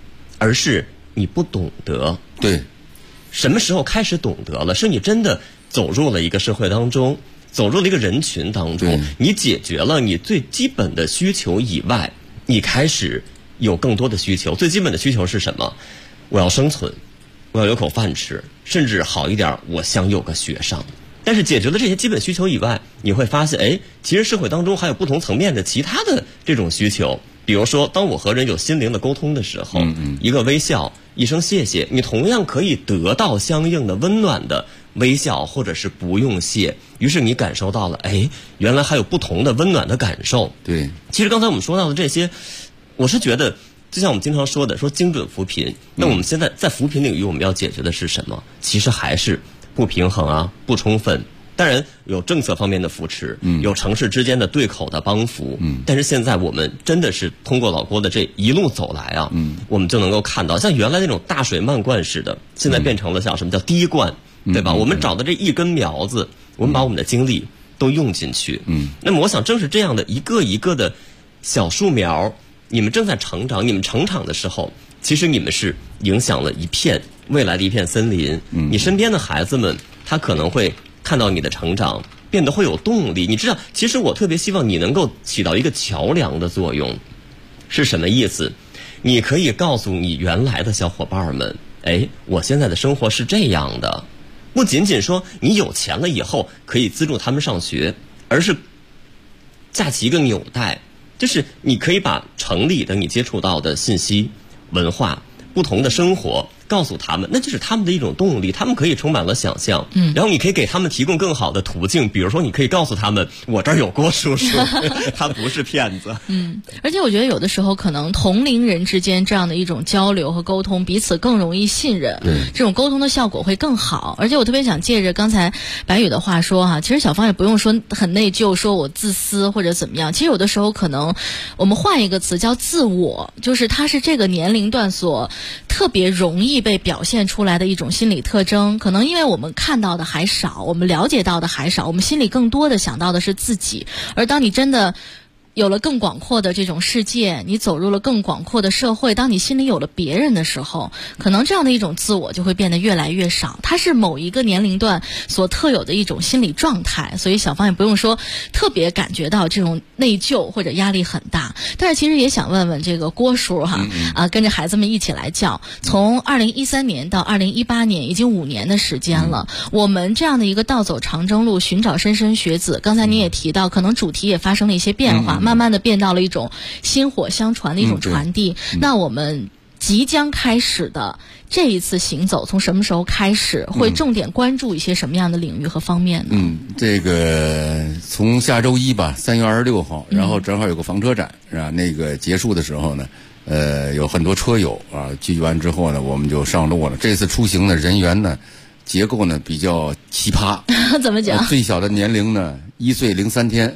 而是你不懂得。 对， 什么时候开始懂得了？是你真的走入了一个社会当中，走入了一个人群当中，你解决了你最基本的需求以外，你开始有更多的需求。最基本的需求是什么？我要生存，我要有口饭吃，甚至好一点，我想有个学上。但是解决了这些基本需求以外，你会发现，其实社会当中还有不同层面的其他的这种需求。比如说，当我和人有心灵的沟通的时候，一个微笑，一声谢谢，你同样可以得到相应的温暖的微笑，或者是不用谢。于是你感受到了，原来还有不同的温暖的感受。 对， 其实刚才我们说到的这些，我是觉得，就像我们经常说的，说精准扶贫。那我们现在在扶贫领域，我们要解决的是什么？其实还是不平衡啊，不充分。当然有政策方面的扶持，有城市之间的对口的帮扶，但是现在我们真的是通过老郭的这一路走来啊，我们就能够看到，像原来那种大水漫灌式的，现在变成了像什么叫滴灌，对吧？我们找的这一根苗子，我们把我们的精力都用进去。那么我想正是这样的一个一个的小树苗，你们正在成长，你们成长的时候，其实你们是影响了一片未来的一片森林。你身边的孩子们，他可能会看到你的成长，变得会有动力。你知道，其实我特别希望你能够起到一个桥梁的作用。是什么意思？你可以告诉你原来的小伙伴们，我现在的生活是这样的。不仅仅说你有钱了以后可以资助他们上学，而是架起一个纽带，就是你可以把城里的你接触到的信息、文化、不同的生活告诉他们，那就是他们的一种动力，他们可以充满了想象。然后你可以给他们提供更好的途径，比如说你可以告诉他们，我这儿有郭叔叔，他不是骗子。 而且我觉得有的时候可能同龄人之间这样的一种交流和沟通，彼此更容易信任，这种沟通的效果会更好。而且我特别想借着刚才白宇的话说哈，其实小芳也不用说很内疚，说我自私或者怎么样。其实有的时候可能我们换一个词叫自我，就是它是这个年龄段所特别容易被表现出来的一种心理特征。可能因为我们看到的还少，我们了解到的还少，我们心里更多的想到的是自己。而当你真的有了更广阔的这种世界，你走入了更广阔的社会，当你心里有了别人的时候，可能这样的一种自我就会变得越来越少。它是某一个年龄段所特有的一种心理状态，所以小芳也不用说特别感觉到这种内疚或者压力很大。但是其实也想问问这个郭叔哈，跟着孩子们一起来教，从2013年到2018年已经5年的时间了。我们这样的一个道走长征路，寻找莘莘学子，刚才您也提到，可能主题也发生了一些变化，慢慢的变到了一种薪火相传的一种传递。那我们即将开始的这一次行走，从什么时候开始，会重点关注一些什么样的领域和方面呢？ 这个从下周一吧，3月26号，然后正好有个房车展，是吧？那个结束的时候呢，有很多车友啊聚集完之后呢，我们就上路了。这次出行的人员呢，结构呢比较奇葩。 怎么讲？ 最小的年龄呢1岁03天。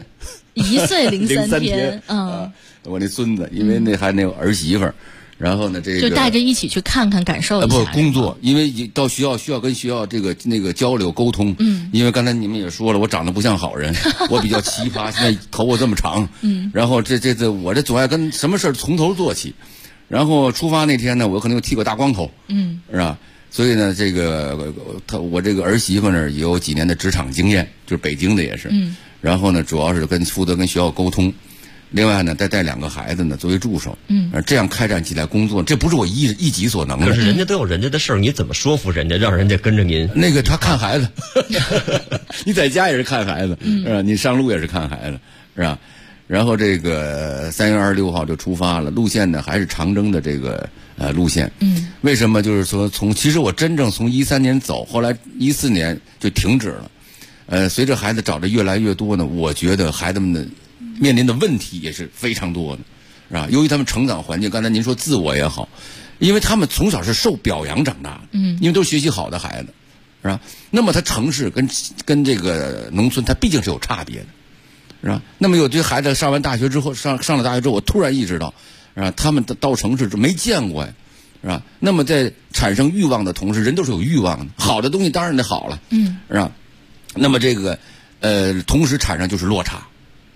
1岁03天， 我那孙子，因为那还有儿媳妇儿，然后呢，这个就带着一起去看看感受一下。 不工作，因为到学校需要跟学校那个交流沟通。因为刚才你们也说了，我长得不像好人，我比较奇葩，现在头发这么长。然后这我这总爱跟什么事儿从头做起。然后出发那天呢，我可能又剃个大光头。是吧？所以呢，这个我这个儿媳妇呢也有几年的职场经验，就是北京的也是。然后呢，主要是负责跟学校沟通，另外呢，再带2个孩子呢作为助手。这样开展起来工作，这不是我一己所能的。 可是人家都有人家的事儿，你怎么说服人家，让人家跟着您？ 那个他看孩子，你在家也是看孩子，是吧？你上路也是看孩子，是吧？然后这个3月26号就出发了，路线呢还是长征的这个路线。为什么？就是说其实我真正从13年走，后来14年就停止了。随着孩子找的越来越多呢，我觉得孩子们的面临的问题也是非常多的，是吧？由于他们成长环境，刚才您说自我也好，因为他们从小是受表扬长大的，因为都是学习好的孩子，是吧？那么他城市跟这个农村，他毕竟是有差别的，是吧？那么有些孩子上完大学之后，上了大学之后，我突然意识到，是吧？他们到城市没见过呀，是吧？那么在产生欲望的同时，人都是有欲望的，好的东西当然得好了，是吧？那么这个同时产生就是落差。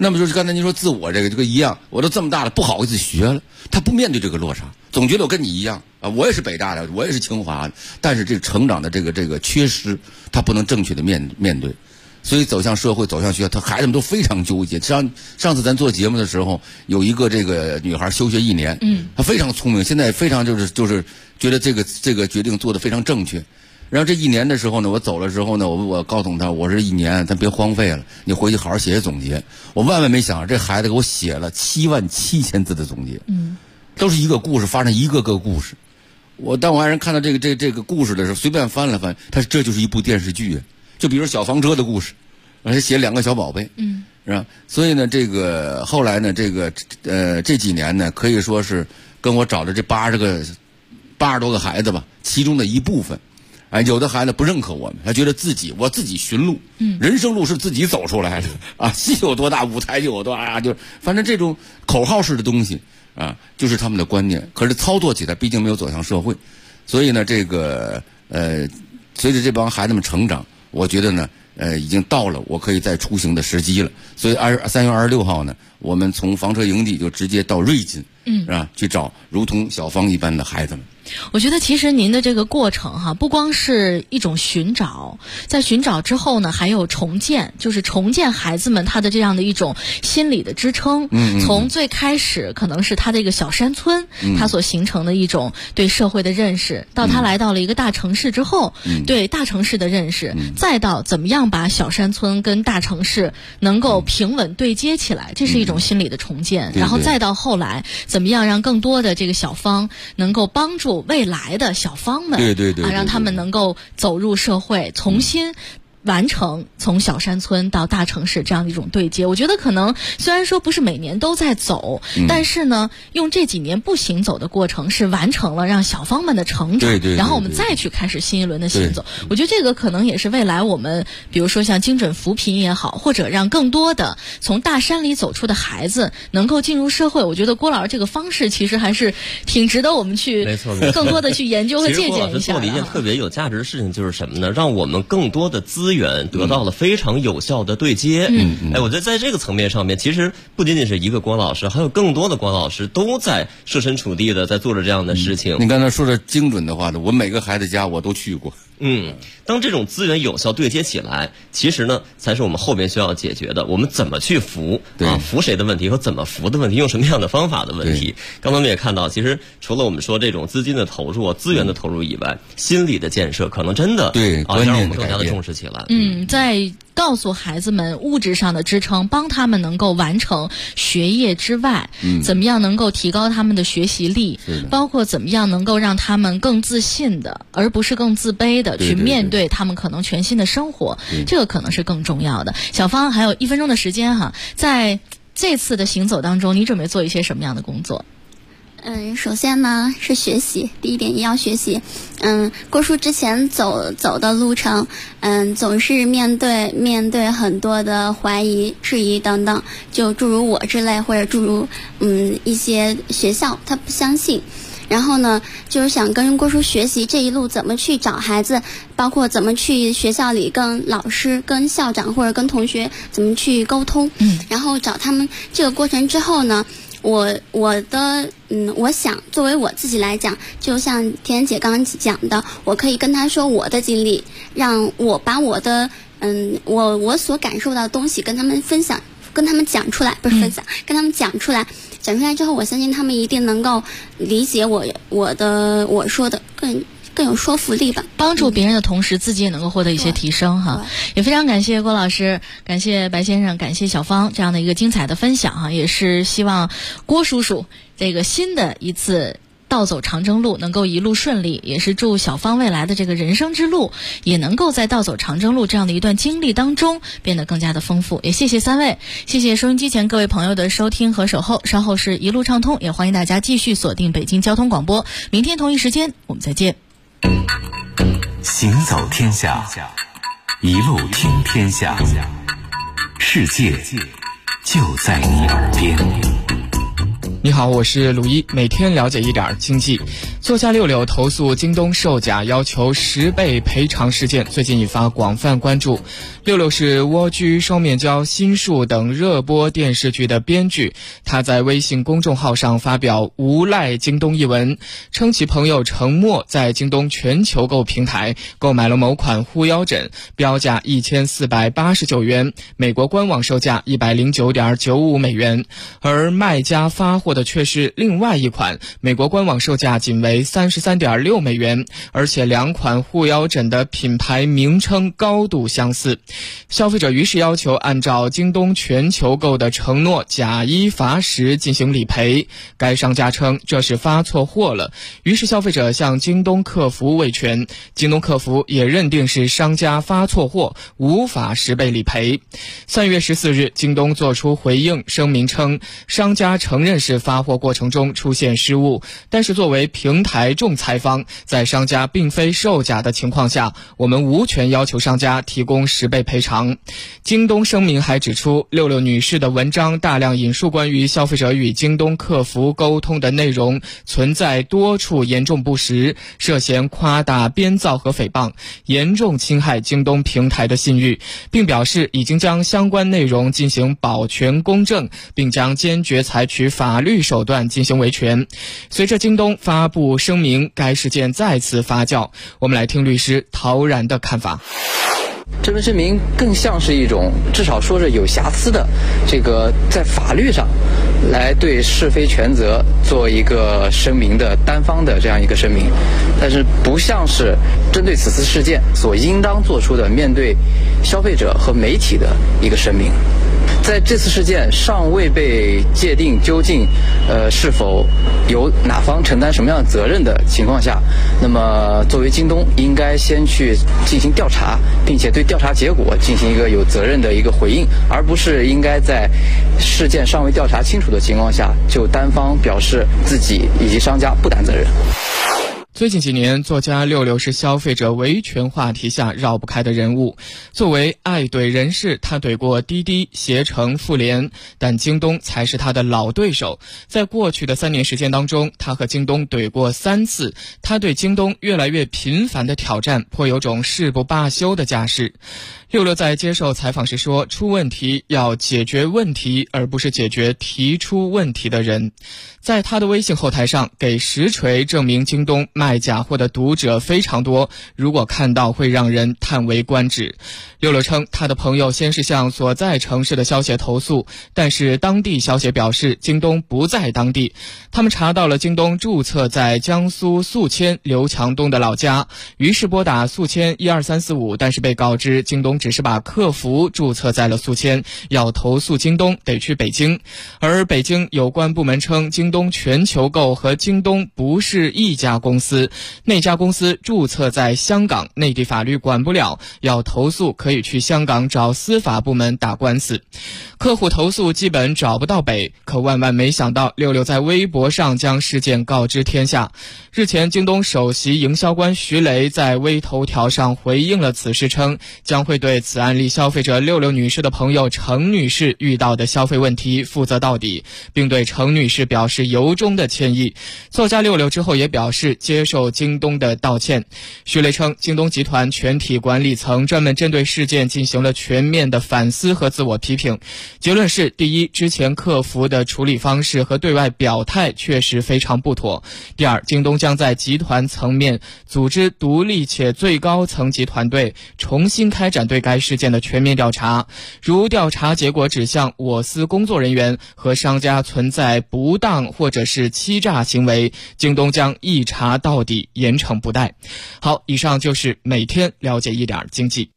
那么就是刚才您说自我这个一样，我都这么大了不好意思学了，他不面对这个落差，总觉得我跟你一样啊，我也是北大的，我也是清华的，但是这个成长的这个缺失，他不能正确的面对。所以走向社会，走向学校，孩子们都非常纠结。上次咱做节目的时候，有一个这个女孩休学1年，她非常聪明，现在非常就是觉得这个决定做得非常正确。然后这1年的时候呢，我走了之后呢，我告诉她，我这1年咱别荒废了，你回去好好写总结。我万万没想到，这孩子给我写了77000字的总结，都是一个故事，发生一个个故事。当我爱人看到这个故事的时候，随便翻了翻，这就是一部电视剧。就比如小房车的故事，而且写2个小宝贝，是吧？所以呢，这个后来呢，这几年呢，可以说是跟我找的这80多个孩子吧，其中的一部分。有的孩子不认可我们，他觉得我自己寻路，人生路是自己走出来的啊，戏有多大，舞台就有多大，就反正这种口号式的东西啊，就是他们的观念。可是操作起来，毕竟没有走向社会，所以呢，随着这帮孩子们成长。我觉得呢，已经到了我可以再出行的时机了。所以3月26号呢，我们从房车营地就直接到瑞金，是吧？去找如同小芳一般的孩子们。 我觉得其实您的这个过程哈，不光是一种寻找，在寻找之后呢，还有重建，就是重建孩子们他的这样的一种心理的支撑。从最开始可能是他的一个小山村，他所形成的一种对社会的认识，到他来到了一个大城市之后，对大城市的认识，再到怎么样把小山村跟大城市能够平稳对接起来，这是一种心理的重建。然后再到后来，怎么样让更多的这个小芳能够帮助未来的小芳们，对，让他们能够走入社会，重新完成从小山村到大城市这样的一种对接。我觉得可能虽然说不是每年都在走，但是呢，用这几年不行走的过程是完成了让小芳们的成长，然后我们再去开始新一轮的行走。我觉得这个可能也是未来我们比如说像精准扶贫也好，或者让更多的从大山里走出的孩子能够进入社会。我觉得郭老师这个方式其实还是挺值得我们去更多的去研究和借鉴一下的。 其实郭老师做了一件特别有价值的事情，就是什么呢？让我们更多的资源得到了非常有效的对接。我觉得在这个层面上面，其实不仅仅是一个郭老师，还有更多的郭老师都在设身处地的在做着这样的事情。 你刚才说的精准的话呢，我每个孩子家我都去过。 当这种资源有效对接起来，其实呢才是我们后边需要解决的。我们怎么去扶扶谁的问题和怎么扶的问题，用什么样的方法的问题。刚才我们也看到，其实除了我们说这种资金的投入、资源的投入以外，心理的建设可能真的让我们更加的重视起来。 在告诉孩子们物质上的支撑，帮他们能够完成学业之外，怎么样能够提高他们的学习力，包括怎么样能够让他们更自信的，而不是更自卑的去面对他们可能全新的生活，这个可能是更重要的。小芳还有1分钟的时间哈，在这次的行走当中，你准备做一些什么样的工作？ 首先呢是学习，第一点也要学习。郭叔之前走的路程，总是面对很多的怀疑、质疑等等，就诸如我之类，或者诸如一些学校他不相信。然后呢，就是想跟郭叔学习这一路怎么去找孩子，包括怎么去学校里跟老师、跟校长或者跟同学怎么去沟通。然后找他们这个过程之后呢，我想作为我自己来讲，就像田姐刚刚讲的，我可以跟他说我的经历，让我把我的我所感受到的东西跟他们分享，跟他们讲出来，不是分享，跟他们讲出来之后，我相信他们一定能够理解我说的更有说服力吧。 帮助别人的同时，自己也能够获得一些提升哈。也非常感谢郭老师，感谢白先生，感谢小芳这样的一个精彩的分享哈。也是希望郭叔叔这个新的一次倒走长征路能够一路顺利，也是祝小芳未来的这个人生之路也能够在倒走长征路这样的一段经历当中变得更加的丰富。也谢谢3位，谢谢收音机前各位朋友的收听和守候。稍后是一路畅通，也欢迎大家继续锁定北京交通广播，明天同一时间我们再见。 行走天下，一路听天下，世界就在你耳边。 你好，我是鲁一，每天了解一点经济。作家六六投诉京东售假要求10倍赔偿事件最近引发广泛关注。六六是蜗居、双面胶、心术等热播电视剧的编剧，他在微信公众号上发表无赖京东一文，称其朋友程默在京东全球购平台购买了某款护腰枕，标价1489元，美国官网售价109.95美元，而卖家发货的却是另外一款，美国官网售价仅为33.6美元，而且两款护腰枕的品牌名称高度相似。消费者于是要求按照京东全球购的承诺假一罚10进行理赔，该商家称这是发错货了，于是消费者向京东客服维权，京东客服也认定是商家发错货，无法10倍理赔。3月14日，京东作出回应，声明称商家承认是发货过程中出现失误，但是作为平台仲裁方，在商家并非售假的情况下，我们无权要求商家提供10倍赔偿。京东声明还指出，六六女士的文章大量引述关于消费者与京东客服沟通的内容，存在多处严重不实，涉嫌夸大、编造和诽谤，严重侵害京东平台的信誉，并表示已经将相关内容进行保全公正，并将坚决采取法律手段进行维权。随着京东发布声明，该事件再次发酵。我们来听律师陶然的看法。 这份声明更像是一种至少说是有瑕疵的这个在法律上来对是非权责做一个声明的单方的这样一个声明，但是不像是针对此次事件所应当做出的面对消费者和媒体的一个声明。在这次事件尚未被界定究竟是否由哪方承担什么样的责任的情况下，那么作为京东应该先去进行调查，并且对调查结果进行一个有责任的一个回应，而不是应该在事件尚未调查清楚的情况下就单方表示自己以及商家不担责任。 最近几年，作家六六是消费者维权话题下绕不开的人物。作为爱怼人士，他怼过滴滴、携程、妇联，但京东才是他的老对手。在过去的3年时间当中，他和京东怼过3次，他对京东越来越频繁的挑战，颇有种誓不罢休的架势。六六在接受采访时说，出问题要解决问题，而不是解决提出问题的人。在他的微信后台上，给实锤证明京东卖假货的读者非常多，如果看到会让人叹为观止。六六称，他的朋友先是向所在城市的消协投诉，但是当地消协表示京东不在当地。他们查到了京东注册在江苏宿迁刘强东的老家，于是拨打宿迁12345，但是被告知京东只是把客服注册在了宿迁，要投诉京东得去北京。而北京有关部门称，京东全球购和京东不是一家公司，那家公司注册在香港，内地法律管不了，要投诉可以去香港找司法部门打官司。客户投诉基本找不到北，可万万没想到，六六在微博上将事件告知天下。日前，京东首席营销官徐雷在微头条上回应了此事，称将会对此案例消费者六六女士的朋友程女士遇到的消费问题负责到底，并对程女士表示由衷的歉意。作家六六之后也表示接受京东的道歉。徐雷称，京东集团全体管理层专门针对事件进行了全面的反思和自我批评。结论是：第一，之前客服的处理方式和对外表态确实非常不妥；第二，京东将在集团层面组织独立且最高层级团队，重新开展对该事件的全面调查。如调查结果指向我司工作人员和商家存在不当或者是欺诈行为，京东将一查到底，严惩不贷。好，以上就是每天了解一点经济。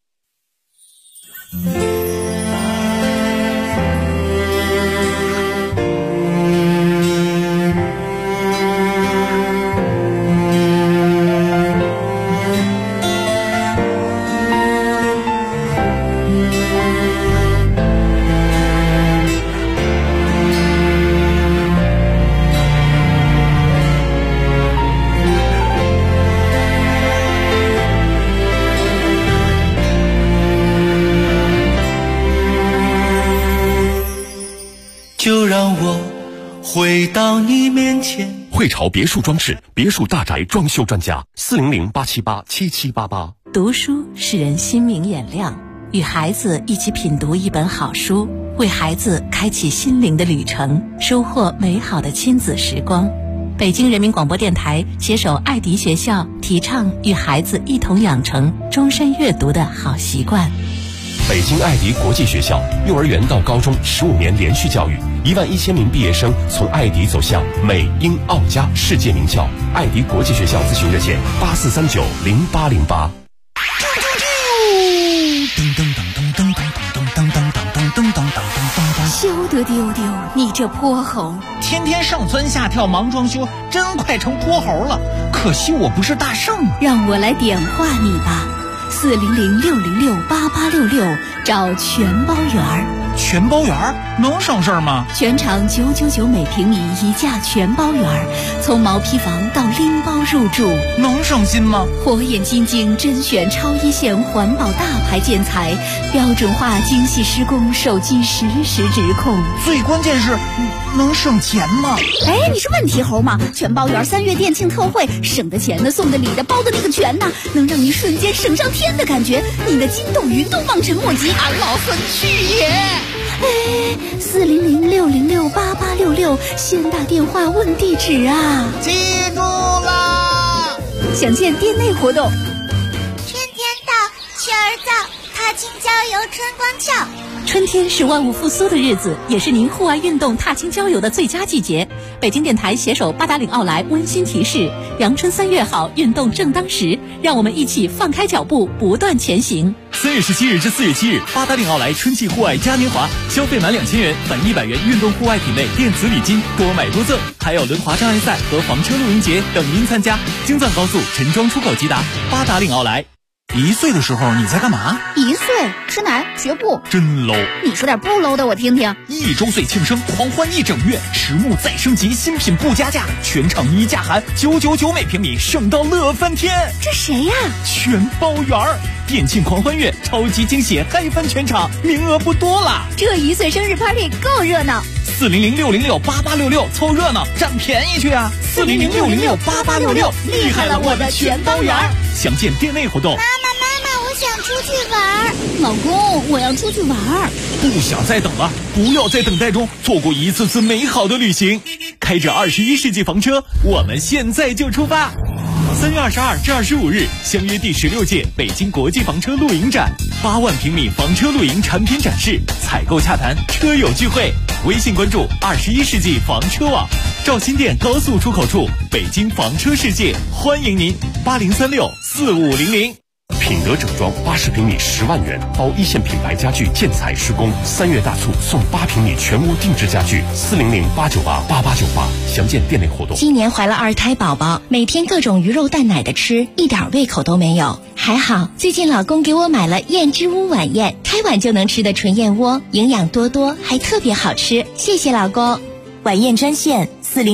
回到你面前。 汇潮别墅装饰，别墅大宅装修专家，400-878-7788。 读书使人心明眼亮，与孩子一起品读一本好书，为孩子开启心灵的旅程，收获美好的亲子时光。北京人民广播电台携手爱迪学校，提倡与孩子一同养成终身阅读的好习惯。 北京爱迪国际学校，幼儿园到高中15年连续教育，11000名毕业生从爱迪走向美英澳加世界名校。爱迪国际学校咨询热线84390808。 休得丢丢，你这泼猴！ 天天上蹿下跳忙装修，真快成泼猴了。可惜我不是大圣， 让我来点化你吧。400-606-8866，找全包园。 全包园能省事儿吗？ 全场999每平米一价全包园，从毛坯房到拎包入住， 能省心吗？ 火眼金睛甄选超一线环保大牌建材，标准化精细施工，手机实时直控。 最关键是能省钱吗？ 哎，你是问题猴吗？全包园3月店庆特惠，省的钱的，送的礼的，包的那个全呢，能让你瞬间省上天的感觉。你的筋斗云都望尘莫及， 俺老孙去也！ 哎，400-606-8866，先打电话问地址啊！ 记住啦！ 详见店内活动。 春天到，雀儿造，踏青郊游春光俏。 春天是万物复苏的日子，也是您户外运动、踏青郊游的最佳季节。北京电台携手八达岭奥莱温馨提示：阳春3月好，运动正当时，让我们一起放开脚步，不断前行。 3月17日至4月7日，八达岭奥莱春季户外嘉年华，消费满2000元返100元运动户外品类电子礼金，多买多赠，还有轮滑障碍赛和房车露营节等您参加。京藏高速陈庄出口即达，八达岭奥莱。 1岁的时候你在干嘛 ？1岁吃奶学步， 真 low。 你说点不 low 的我听听。 1周岁庆生，狂欢1整月，实木再升级，新品不加价，全场一价含999每平米，省到乐翻天。 这谁呀？ 全包园儿，店庆狂欢月，超级惊喜，嗨翻全场，名额不多了。 这1岁生日 party 够热闹。 400-606-8866，凑热闹占便宜去啊！400-606-8866，厉害了我的全包园儿！详见店内活动。 妈妈，我想出去玩。 老公，我要出去玩。 不想再等了，不要在等待中错过一次次美好的旅行。开着21世纪房车，我们现在就出发。3月22至25日，相约第16届北京国际房车露营展，8万平米房车露营产品展示，采购洽谈，车友聚会。微信关注21世纪房车网，赵新店高速出口处，北京房车世界欢迎您，80364500。 品德整装80平米10万元，包一线品牌家具建材施工，3月大促送8平米全屋定制家具，400-898-8898，详见店内活动。 今年怀了2胎宝宝，每天各种鱼肉蛋奶的吃，一点胃口都没有。还好最近老公给我买了燕之屋晚宴，开碗就能吃的纯燕窝，营养多多，还特别好吃。谢谢老公。 晚宴专线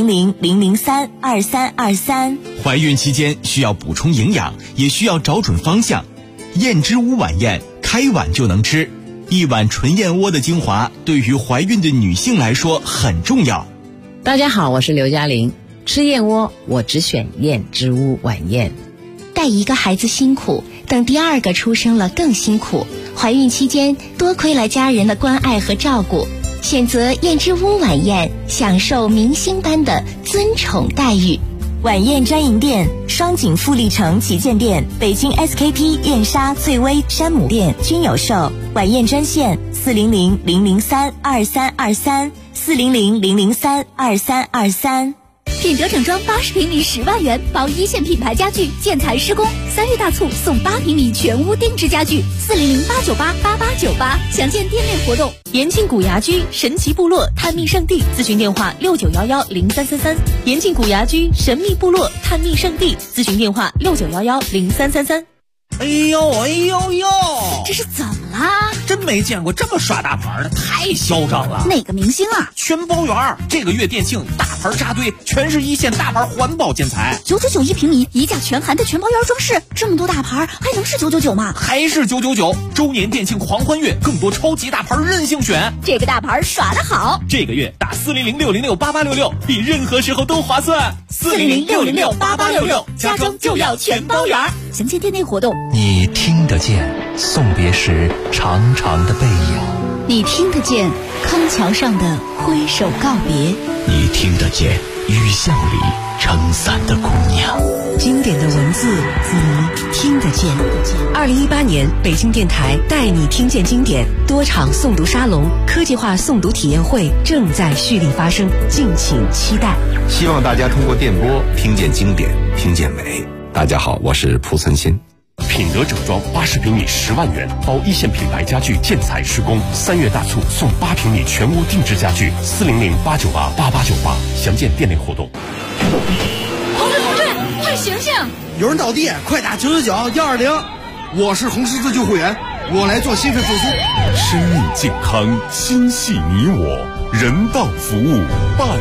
400-003-2323。 怀孕期间需要补充营养，也需要找准方向。燕之屋晚宴，开碗就能吃，一碗纯燕窝的精华，对于怀孕的女性来说很重要。 大家好，我是刘嘉玲。吃燕窝，我只选燕之屋晚宴。 带一个孩子辛苦，等第2个出生了更辛苦。怀孕期间多亏了家人的关爱和照顾，选择燕之屋晚宴，享受明星般的尊宠待遇。 晚宴专营店：双井富力城旗舰店、北京 SKP 燕莎、翠微、山姆店均有售。晚宴专线400-003-2323 400-003-2323。 品德整装80平米10万元，包一线品牌家具建材施工，3月大促送8平米全屋定制家具，400-898-8898，详见店内活动。 延庆古牙居神奇部落探秘圣地，咨询电话6911-0333。延庆古牙居神秘部落探秘圣地，咨询电话6911-0333。 哎呦， 这是怎么啦？ 真没没见过这么耍大牌的，太嚣张了。 哪个明星啊？ 全包圆，这个月店庆大牌扎堆，全是一线大牌环保建材 ，999平米，一价全含的全包圆装饰，这么多大牌还能是999吗？ 还是999，周年店庆狂欢月，更多超级大牌任性选， 这个大牌耍得好。 这个月打400-606-8866，比任何时候都划算。 400-606-8866，家装就要全包圆。详见店内活动。 你听得见送别时长长的背影， 你听得见康桥上的挥手告别， 你听得见雨巷里撑伞的姑娘。 经典的文字你听得见。2018年北京电台带你听见经典多场诵读沙龙、科技化诵读体验会正在蓄力发生，敬请期待。 希望大家通过电波听见经典，听见美。大家好，我是蒲存昕。 品德整装80平米10万元，包一线品牌家具建材施工，3月大促送8平米全屋定制家具，400-898-8898，详见店内活动。 同志，快醒醒！ 有人倒地，快打999-120。我是红十字救护员，我来做心肺复苏。 生命健康，心系你我，人道服务办